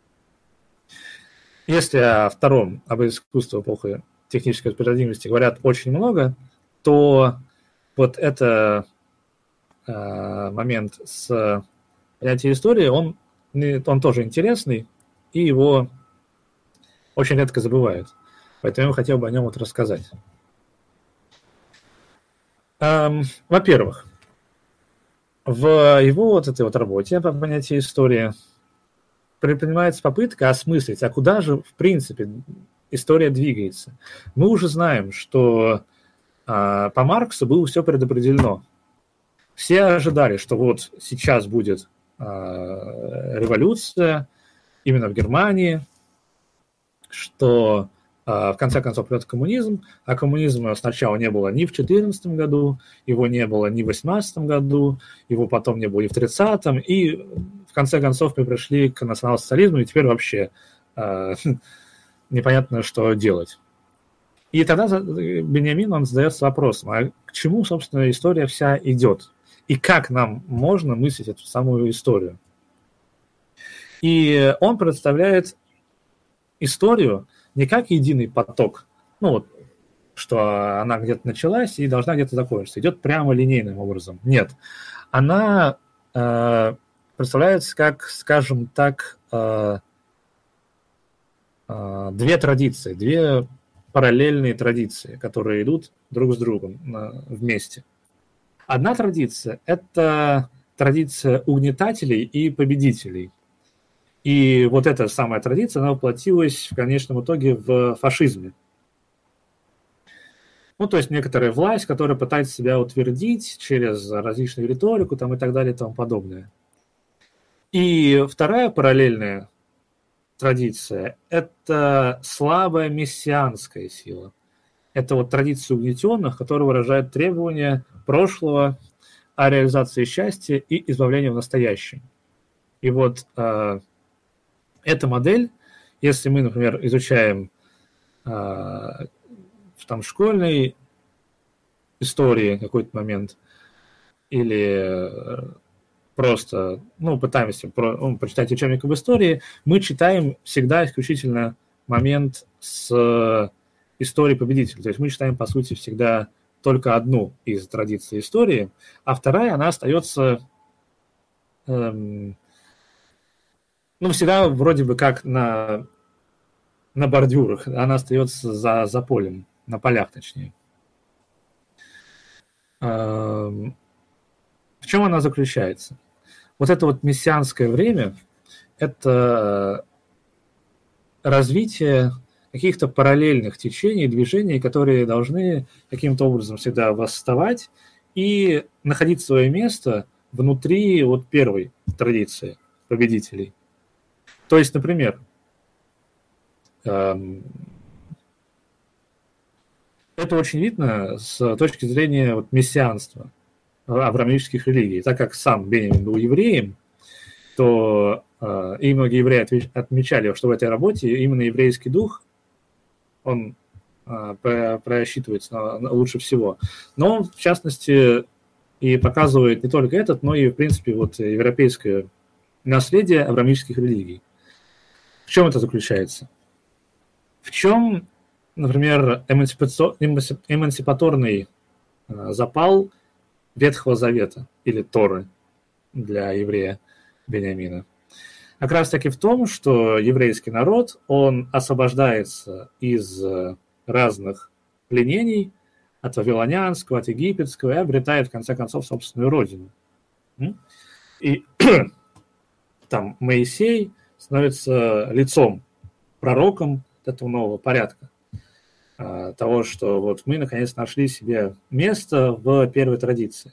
Если о втором, об искусстве в эпоху технической воспроизводимости говорят очень много, то вот это момент с понятием истории, он тоже интересный, и его очень редко забывают. Поэтому я хотел бы о нем вот рассказать. Во-первых, в его вот этой вот работе по понятию истории предпринимается попытка осмыслить, а куда же, в принципе, история двигается. Мы уже знаем, что по Марксу было все предопределено. Все ожидали, что вот сейчас будет революция именно в Германии, что в конце концов придет коммунизм, а коммунизма сначала не было ни в 2014 году, его не было ни в 2018 году, его потом не было и в 30-м, и в конце концов мы пришли к национал-социализму, и теперь вообще непонятно, что делать. И тогда Беньямин, он задается вопросом, а к чему, собственно, история вся идет? И как нам можно мыслить эту самую историю? И он представляет историю не как единый поток, ну вот, что она где-то началась и должна где-то закончиться, идет прямо линейным образом. Нет, она представляется как, скажем так, две традиции, две параллельные традиции, которые идут друг с другом вместе. Одна традиция – это традиция угнетателей и победителей. И вот эта самая традиция, она воплотилась в конечном итоге в фашизме. Ну, то есть некоторая власть, которая пытается себя утвердить через различную риторику там, и так далее и тому подобное. И вторая параллельная традиция – это слабая мессианская сила. Это вот традиция угнетенных, которая выражает требования прошлого о реализации счастья и избавлении в настоящем. И вот эта модель, если мы, например, изучаем там, школьной истории какой-то момент, или просто пытаемся почитать учебник об истории, мы читаем всегда исключительно момент с истории победителя. То есть мы читаем, по сути, всегда только одну из традиций истории, а вторая, она остается всегда вроде бы как на бордюрах, она остается за полем, на полях точнее. В чем она заключается? Вот это вот мессианское время – это развитие каких-то параллельных течений, движений, которые должны каким-то образом всегда восставать и находить свое место внутри вот первой традиции победителей. То есть, например, это очень видно с точки зрения вот мессианства авраамических религий. Так как сам Беньямин был евреем, то и многие евреи отмечали, что в этой работе именно еврейский дух, он просчитывается лучше всего. Но он, в частности, и показывает не только этот, но и, в принципе, вот европейское наследие авраамических религий. В чем это заключается? В чем, например, эмансипаторный запал Ветхого Завета или Торы для еврея Беньямина? Как раз таки в том, что еврейский народ, он освобождается из разных пленений, от вавилонянского, от египетского, и обретает, в конце концов, собственную родину. И там Моисей становится лицом, пророком этого нового порядка. Того, что вот мы, наконец, нашли себе место в первой традиции.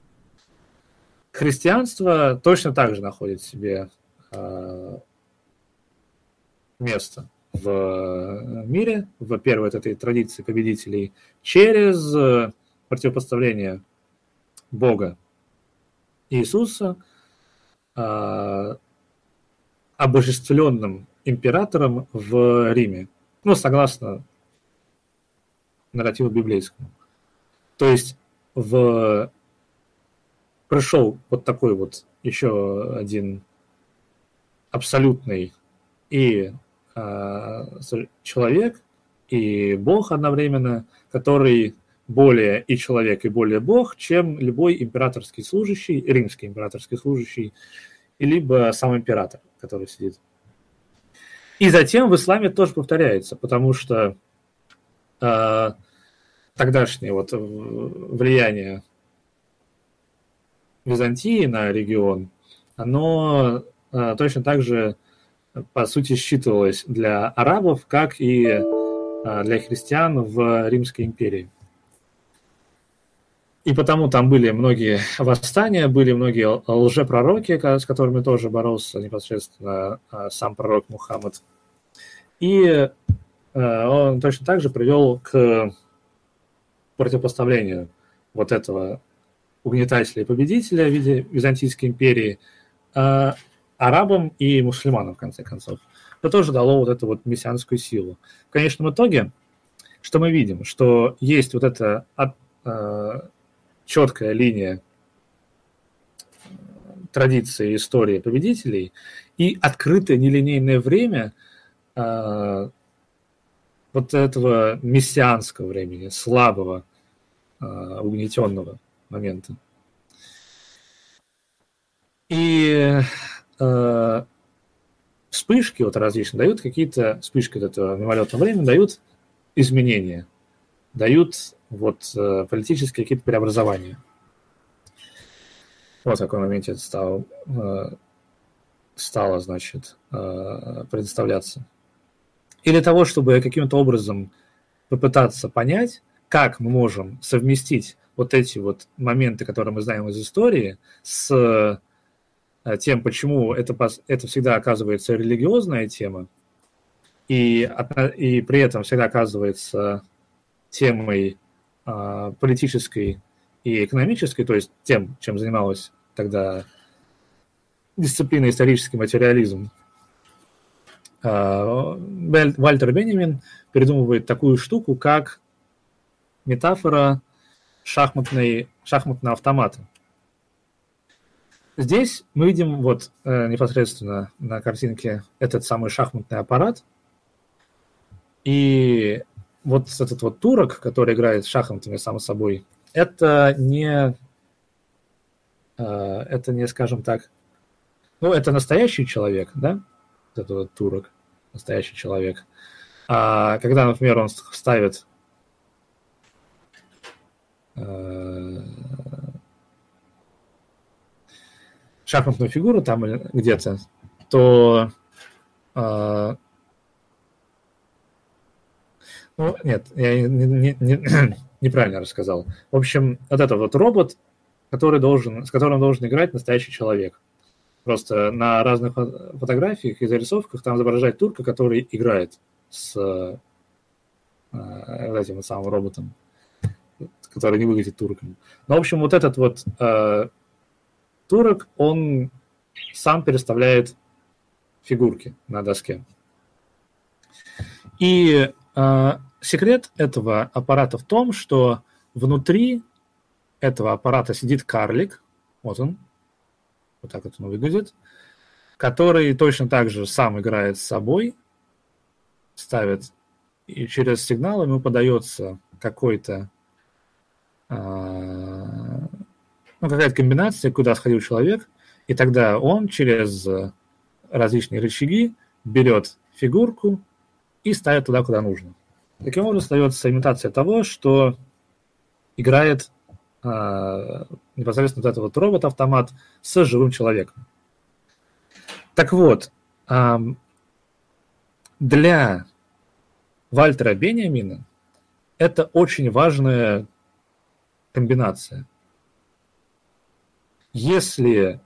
Христианство точно так же находит себе место в мире, в первой этой традиции победителей, через противопоставление Бога Иисуса обожествленным императором в Риме. Ну, согласно нарративу библейскому. То есть пришел вот такой вот еще один абсолютный и человек, и Бог одновременно, который более и человек, и более Бог, чем любой императорский служащий, римский императорский служащий, и либо сам император, который сидит. И затем в исламе тоже повторяется, потому что тогдашнее вот влияние Византии на регион, оно точно так же, по сути, считывалось для арабов, как и для христиан в Римской империи. И потому там были многие восстания, были многие лжепророки, с которыми тоже боролся непосредственно сам пророк Мухаммад. И он точно так же привел к противопоставлению вот этого угнетателя и победителя в виде Византийской империи арабам и мусульманам, в конце концов. Это тоже дало вот эту вот мессианскую силу. В конечном итоге, что мы видим? Что есть вот эта четкая линия традиции истории победителей и открытое нелинейное время вот этого мессианского времени, слабого, угнетенного момента. И вспышки вот различные дают какие-то, вспышки вот этого мимолетного времени дают изменения, дают вот политические какие-то преобразования. Вот в таком моменте это стало, значит, предоставляться. И для того, чтобы каким-то образом попытаться понять, как мы можем совместить вот эти вот моменты, которые мы знаем из истории, с тем, почему это всегда оказывается религиозная тема, и при этом всегда оказывается темой политической и экономической, то есть тем, чем занималась тогда дисциплина исторический материализм. Вальтер Беньямин придумывает такую штуку, как метафора шахматного автомата. Здесь мы видим вот непосредственно на картинке этот самый шахматный аппарат. И вот этот вот турок, который играет шахматами сам собой, это не, скажем так, ну, это настоящий человек, да? Это вот турок, настоящий человек. А когда, например, он ставит шахматную фигуру там где-то, то ну, нет, я неправильно рассказал. В общем, вот этот вот робот, с которым должен играть настоящий человек. Просто на разных фотографиях и зарисовках там изображает турка, который играет с этим самым роботом, который не выглядит турком. Но, в общем, вот этот вот турок, он сам переставляет фигурки на доске. И секрет этого аппарата в том, что внутри этого аппарата сидит карлик, вот он, вот так вот он выглядит, который точно так же сам играет с собой, ставит, и через сигнал ему подается какая-то комбинация, куда сходил человек, и тогда он через различные рычаги берет фигурку и ставит туда, куда нужно. Таким образом, остается имитация того, что играет непосредственно вот этот вот робот-автомат с живым человеком. Так вот, для Вальтера Беньямина это очень важная комбинация. Если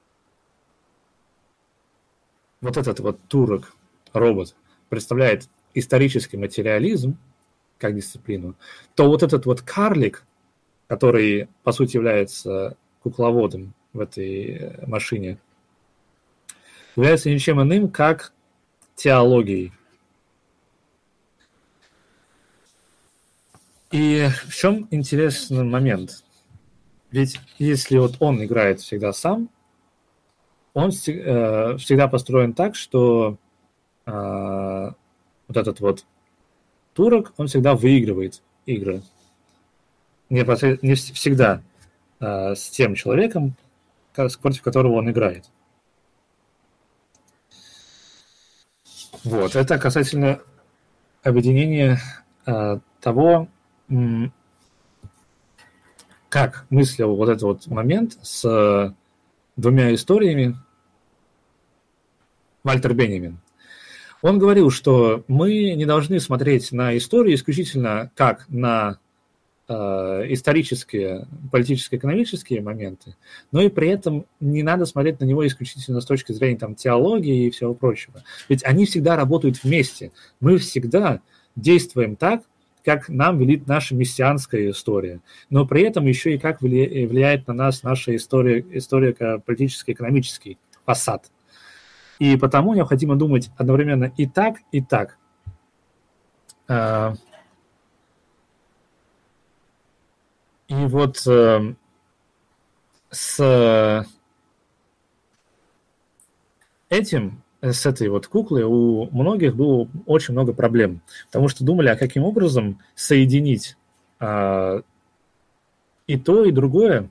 вот этот вот турок, робот, представляет исторический материализм как дисциплину, то вот этот вот карлик, который, по сути, является кукловодом в этой машине, является ничем иным, как теологией. И в чем интересный момент? Ведь если вот он играет всегда сам, он всегда построен так, что вот этот вот турок, он всегда выигрывает игры. Не всегда с тем человеком, против которого он играет. Вот, это касательно объединения того, как мыслил вот этот вот момент с двумя историями Вальтер Бенjamin. Он говорил, что мы не должны смотреть на историю исключительно как на исторические, политическо-экономические моменты, но и при этом не надо смотреть на него исключительно с точки зрения там, теологии и всего прочего. Ведь они всегда работают вместе. Мы всегда действуем так, как нам велит наша мессианская история, но при этом еще и как влияет на нас наша историко-политическо-экономический фасад. И потому необходимо думать одновременно и так, и так. И вот с этой вот куклой у многих было очень много проблем, потому что думали, а каким образом соединить и то, и другое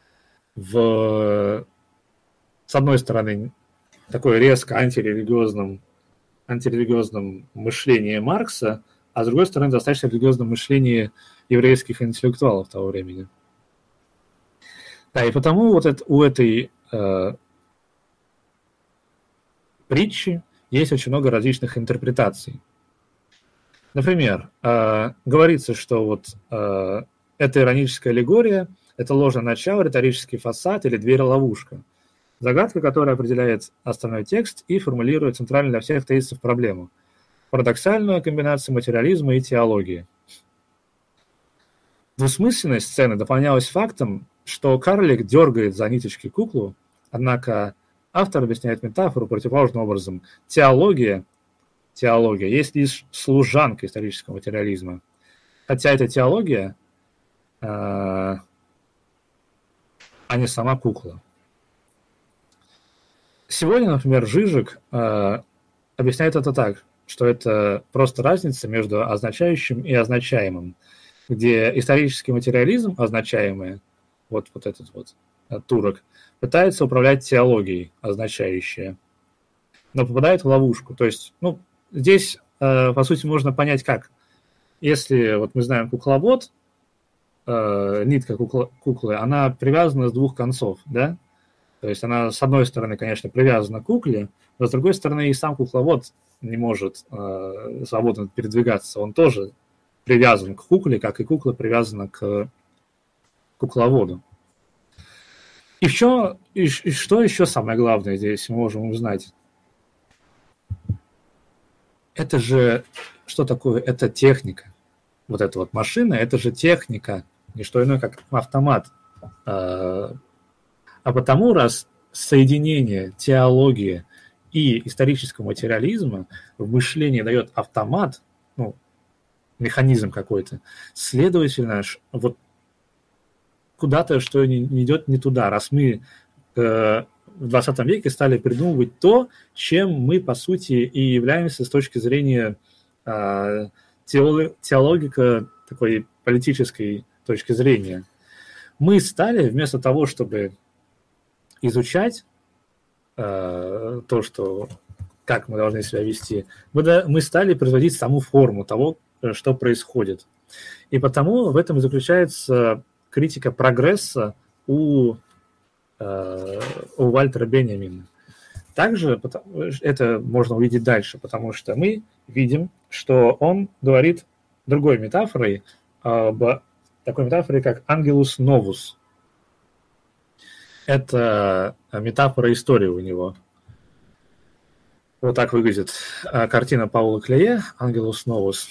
с одной стороны, такое резко антирелигиозном мышлении Маркса, а с другой стороны, достаточно религиозном мышлении еврейских интеллектуалов того времени. Да, и потому вот у этой притчи есть очень много различных интерпретаций. Например, говорится, что вот это ироническая аллегория, это ложное начало, риторический фасад или дверь-ловушка. Загадка, которая определяет основной текст и формулирует центральную для всех тезисов проблему. Парадоксальную комбинацию материализма и теологии. Двусмысленность сцены дополнялась фактом, что карлик дергает за ниточки куклу, однако автор объясняет метафору противоположным образом. Теология есть лишь служанка исторического материализма. Хотя это теология, а не сама кукла. Сегодня, например, Жижик объясняет это так, что это просто разница между означающим и означаемым, где исторический материализм, означаемый, вот этот вот турок, пытается управлять теологией, означающая, но попадает в ловушку. То есть, здесь, по сути, можно понять как. Если вот мы знаем кукловод, нитка куклы, она привязана с двух концов, да? То есть она, с одной стороны, конечно, привязана к кукле, но с другой стороны и сам кукловод не может свободно передвигаться. Он тоже привязан к кукле, как и кукла привязана к кукловоду. И что еще самое главное здесь мы можем узнать? Это же, что такое? Это техника. Вот эта вот машина, это же техника, не что иное, как автомат. А потому, раз соединение теологии и исторического материализма в мышлении дает автомат, механизм какой-то, следовательно, вот куда-то что не идет не туда, раз мы в 20 веке стали придумывать то, чем мы, по сути, и являемся с точки зрения теологика такой политической точки зрения. Мы стали, вместо того, чтобы изучать то, как мы должны себя вести, мы стали производить саму форму того, что происходит. И потому в этом заключается критика прогресса у Вальтера Бенjamina. Также это можно увидеть дальше, потому что мы видим, что он говорит другой метафорой, об такой метафоре, как «ангелус новус». Это метафора истории у него. Вот так выглядит картина Паула Клее «Ангелус новус».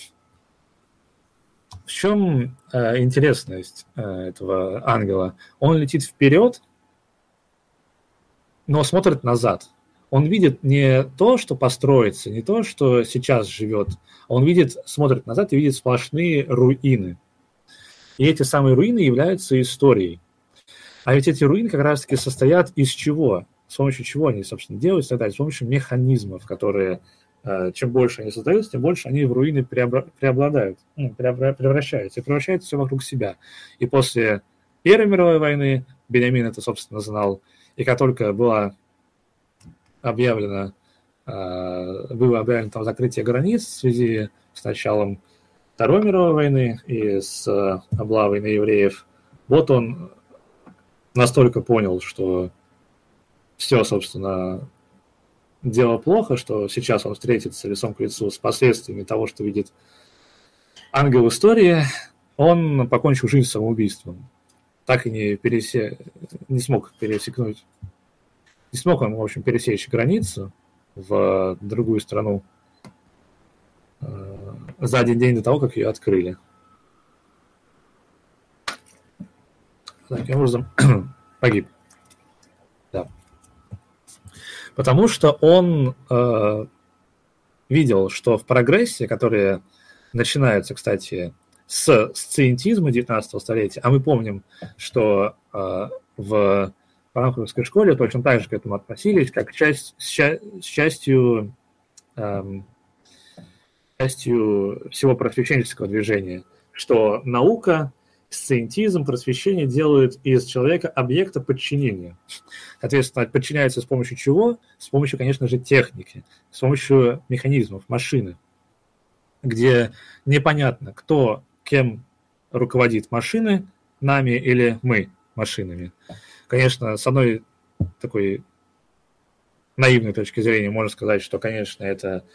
В чем интересность этого ангела? Он летит вперед, но смотрит назад. он видит не то, что построится, не то, что сейчас живет, а он видит, смотрит назад и видит сплошные руины. И эти самые руины являются историей. А ведь эти руины как раз-таки состоят из чего? С помощью чего они, собственно, делаются? С помощью механизмов, которые, чем больше они создаются, тем больше они в руины превращаются. И превращаются все вокруг себя. И после Первой мировой войны Беньямин это, собственно, знал. И как только было объявлено там закрытие границ в связи с началом Второй мировой войны и с облавой на евреев, вот он настолько понял, что все, собственно, дело плохо, что сейчас он встретится лицом к лицу с последствиями того, что видит ангел истории, он покончил жизнь самоубийством. Так и не смог пересекнуть, не смог он, в общем, пересечь границу в другую страну за один день до того, как ее открыли. Таким образом, погиб. Да. Потому что он видел, что в прогрессе, который начинается, кстати, с сциентизма 19 столетия, а мы помним, что в франкфуртской школе точно так же к этому относились, как к частью всего просвещенческого движения, что наука, сциентизм, просвещение делают из человека объекта подчинения. Соответственно, подчиняется с помощью чего? С помощью, конечно же, техники, с помощью механизмов, машины, где непонятно, кто кем руководит, машины нами или мы машинами. Конечно, с одной такой наивной точки зрения можно сказать, что, конечно, это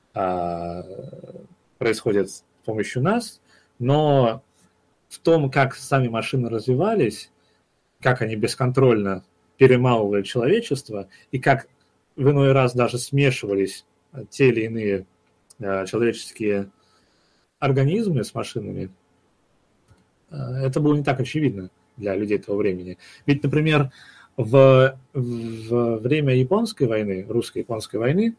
происходит с помощью нас, но в том, как сами машины развивались, как они бесконтрольно перемалывали человечество, и как в иной раз даже смешивались те или иные человеческие организмы с машинами, это было не так очевидно для людей того времени. Ведь, например, в время японской войны, русско-японской войны,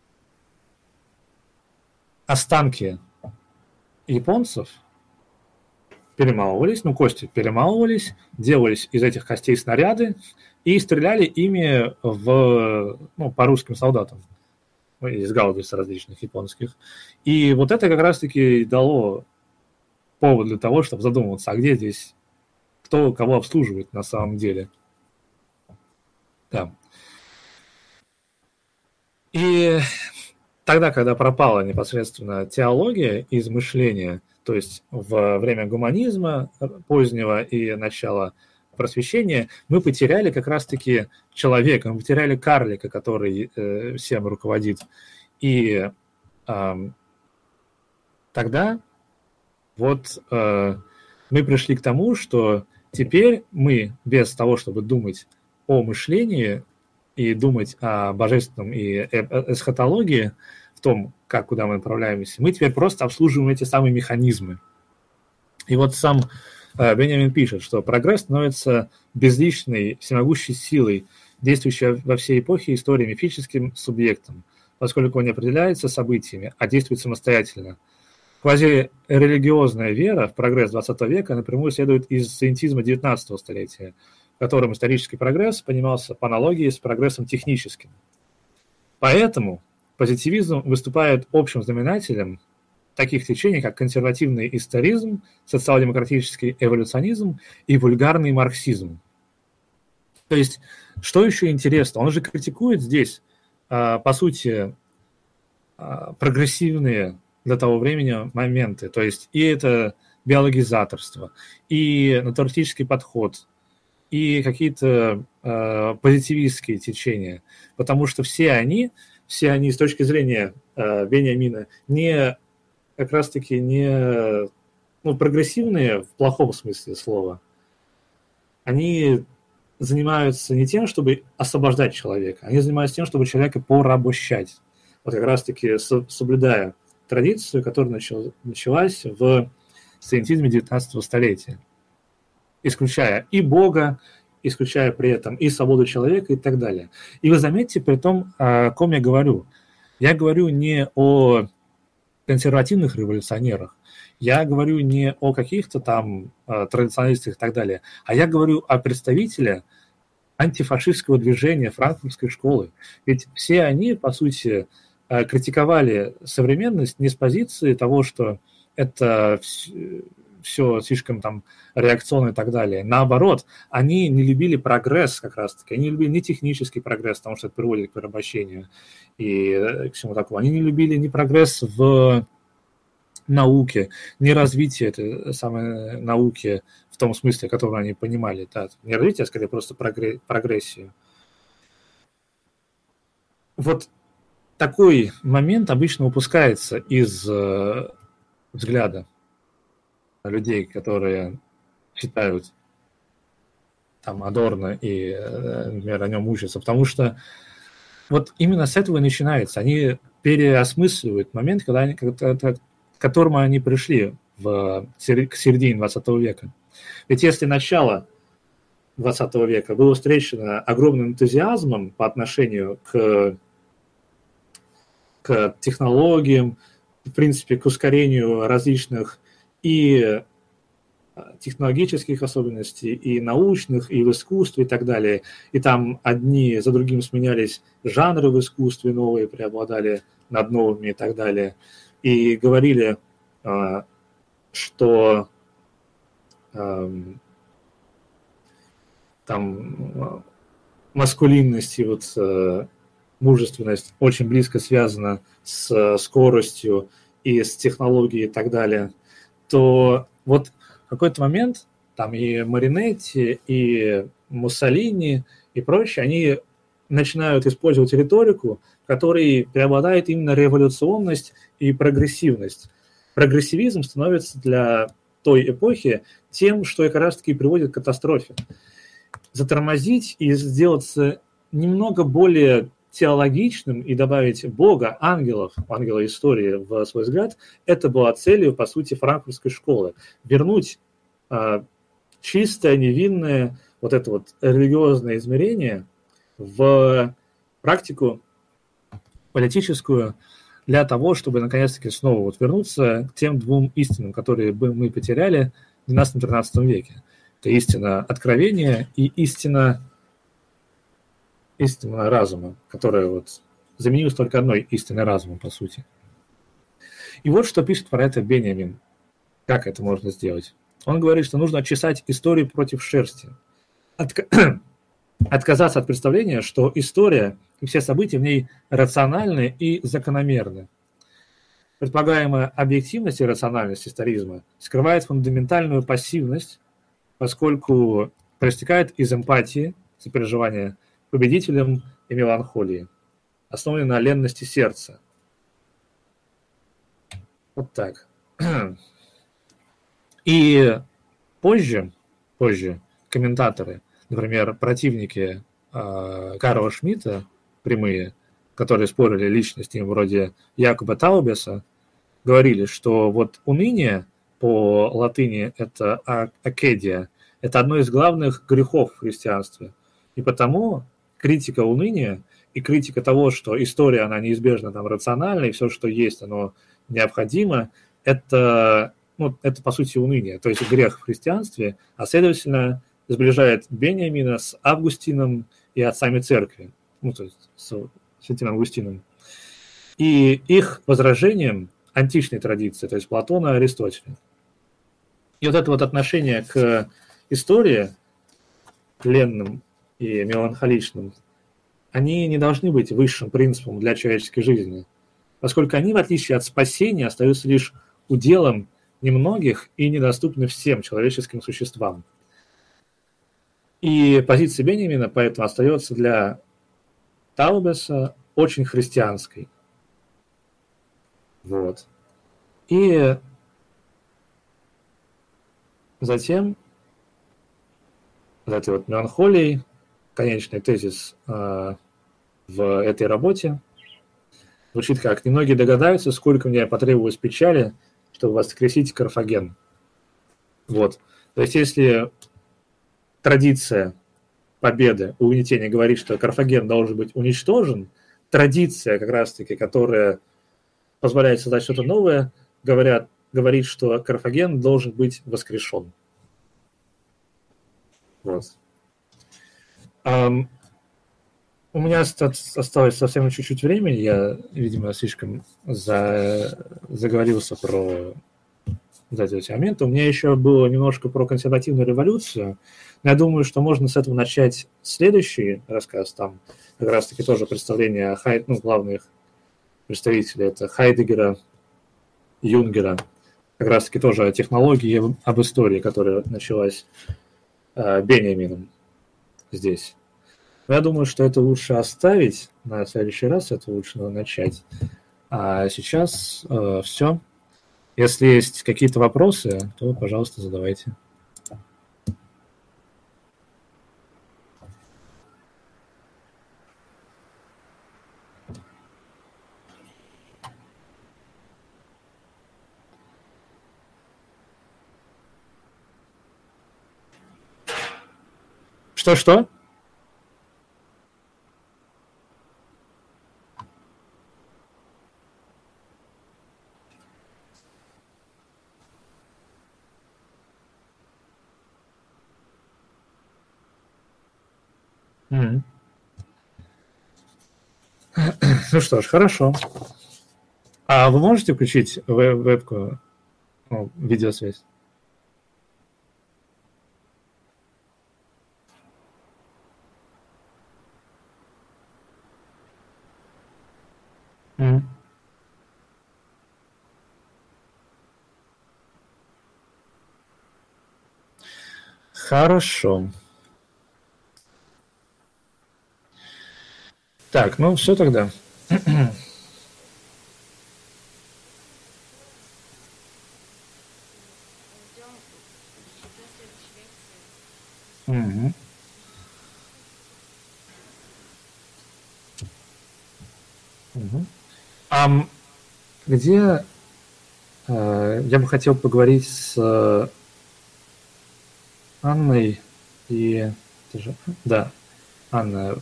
останки японцев перемалывались, кости перемалывались, делались из этих костей снаряды и стреляли ими по русским солдатам из гаубиц различных японских. И вот это как раз-таки дало повод для того, чтобы задумываться, а где здесь, кто кого обслуживает на самом деле. Да. И тогда, когда пропала непосредственно теология из мышления, то есть во время гуманизма позднего и начала просвещения, мы потеряли как раз-таки человека, мы потеряли карлика, который всем руководит. И тогда вот мы пришли к тому, что теперь мы без того, чтобы думать о мышлении и думать о божественном и эсхатологии, в том, куда мы направляемся, мы теперь просто обслуживаем эти самые механизмы. И вот сам Беньямин пишет, что прогресс становится безличной, всемогущей силой, действующей во всей эпохе истории мифическим субъектом, поскольку он не определяется событиями, а действует самостоятельно. Квазирелигиозная вера в прогресс XX века напрямую следует из сциентизма XIX столетия, в котором исторический прогресс понимался по аналогии с прогрессом техническим. Поэтому позитивизм выступает общим знаменателем таких течений, как консервативный историзм, социал-демократический эволюционизм и вульгарный марксизм. То есть, что еще интересно, он же критикует здесь, по сути, прогрессивные для того времени моменты. То есть и это биологизаторство, и натуралистический подход, и какие-то позитивистские течения. Потому что все они с точки зрения Беньямина как раз-таки не прогрессивные в плохом смысле слова. Они занимаются не тем, чтобы освобождать человека, они занимаются тем, чтобы человека порабощать. Вот как раз-таки соблюдая традицию, которая началась в сциентизме 19 столетия, исключая и Бога, исключая при этом и свободу человека и так далее. И вы заметьте при том, о ком я говорю. Я говорю не о консервативных революционерах, я говорю не о каких-то там традиционалистах и так далее, а я говорю о представителе антифашистского движения франкфуртской школы. Ведь все они, по сути, критиковали современность не с позиции того, что это все слишком там реакционно и так далее. Наоборот, они не любили прогресс как раз-таки, они не любили ни технический прогресс, потому что это приводит к порабощению и к всему такому. Они не любили ни прогресс в науке, ни развитие этой самой науки в том смысле, который они понимали. Да, не развитие, а скорее просто прогрессию. Вот такой момент обычно упускается из взгляда людей, которые читают там Адорно и, например, о нем учатся, потому что вот именно с этого и начинается. Они переосмысливают момент, к которому они пришли к середине 20 века. Ведь если начало 20 века было встречено огромным энтузиазмом по отношению к технологиям, в принципе, к ускорению различных и технологических особенностей, и научных, и в искусстве, и так далее. И там одни за другим сменялись жанры в искусстве, новые преобладали над новыми и так далее. И говорили, что там маскулинность и вот мужественность очень близко связана с скоростью и с технологией и так далее, то вот в какой-то момент там и Маринетти, и Муссолини, и прочие, они начинают использовать риторику, в которой преобладает именно революционность и прогрессивность. Прогрессивизм становится для той эпохи тем, что как раз-таки приводит к катастрофе. Затормозить и сделаться немного более теологичным и добавить Бога, ангелов, ангела истории в свой взгляд, это была целью, по сути, франкфуртской школы. Вернуть чистое, невинное, вот это вот религиозное измерение в практику политическую для того, чтобы наконец-таки снова вот вернуться к тем двум истинам, которые мы потеряли в 12-13 веке. Это истина откровения и истина разума, которая вот заменилась только одной истиной разума, по сути. И вот что пишет про это Беньямин. Как это можно сделать? Он говорит, что нужно чесать историю против шерсти. Отказаться от представления, что история и все события в ней рациональны и закономерны. Предполагаемая объективность и рациональность историзма скрывает фундаментальную пассивность, поскольку проистекает из эмпатии, сопереживания победителям и меланхолии, основанной на ленности сердца. Вот так. И позже комментаторы, например, противники Карла Шмидта, прямые, которые спорили лично с ним, вроде Якоба Таубеса, говорили, что вот уныние по латыни это акедия, это одно из главных грехов в христианстве. И потому критика уныния и критика того, что история, она неизбежно там рациональна, и все, что есть, оно необходимо, это по сути уныние, то есть грех в христианстве, а следовательно сближает Беньямина с Августином и отцами церкви, то есть с святым Августином. И их возражением античной традиции, то есть Платона и Аристотеля. И вот это вот отношение к истории, ленным и меланхоличным, они не должны быть высшим принципом для человеческой жизни, поскольку они, в отличие от спасения, остаются лишь уделом немногих и недоступны всем человеческим существам. И позиция Беньямина поэтому остается для Таубеса очень христианской. Вот. И затем этой вот меланхолией, конечный тезис в этой работе звучит как: «Немногие догадаются, сколько мне потребовалось печали, чтобы воскресить Карфаген». Вот. То есть если традиция победы, угнетения говорит, что Карфаген должен быть уничтожен, традиция, как раз-таки, которая позволяет создать что-то новое, говорит, что Карфаген должен быть воскрешен. Вот. У меня осталось совсем чуть-чуть времени, я, видимо, слишком заговорился про эти моменты. У меня еще было немножко про консервативную революцию. Но я думаю, что можно с этого начать следующий рассказ. Там как раз-таки тоже представление главных представителей. Это Хайдеггера, Юнгера. Как раз-таки тоже о технологии, об истории, которая началась Бенjamином здесь. Но я думаю, что это лучше оставить на следующий раз, это лучше начать. А сейчас все. Если есть какие-то вопросы, то, пожалуйста, задавайте. Что? Ну что ж, хорошо. А вы можете включить вебку, видеосвязь? Хорошо. Так, ну все тогда. Угу. Угу. Где я бы хотел поговорить с Анной и... Да, Анна.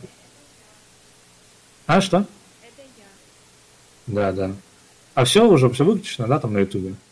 А, что? Это я. Да. А все уже, все выключено, да, там на Ютубе?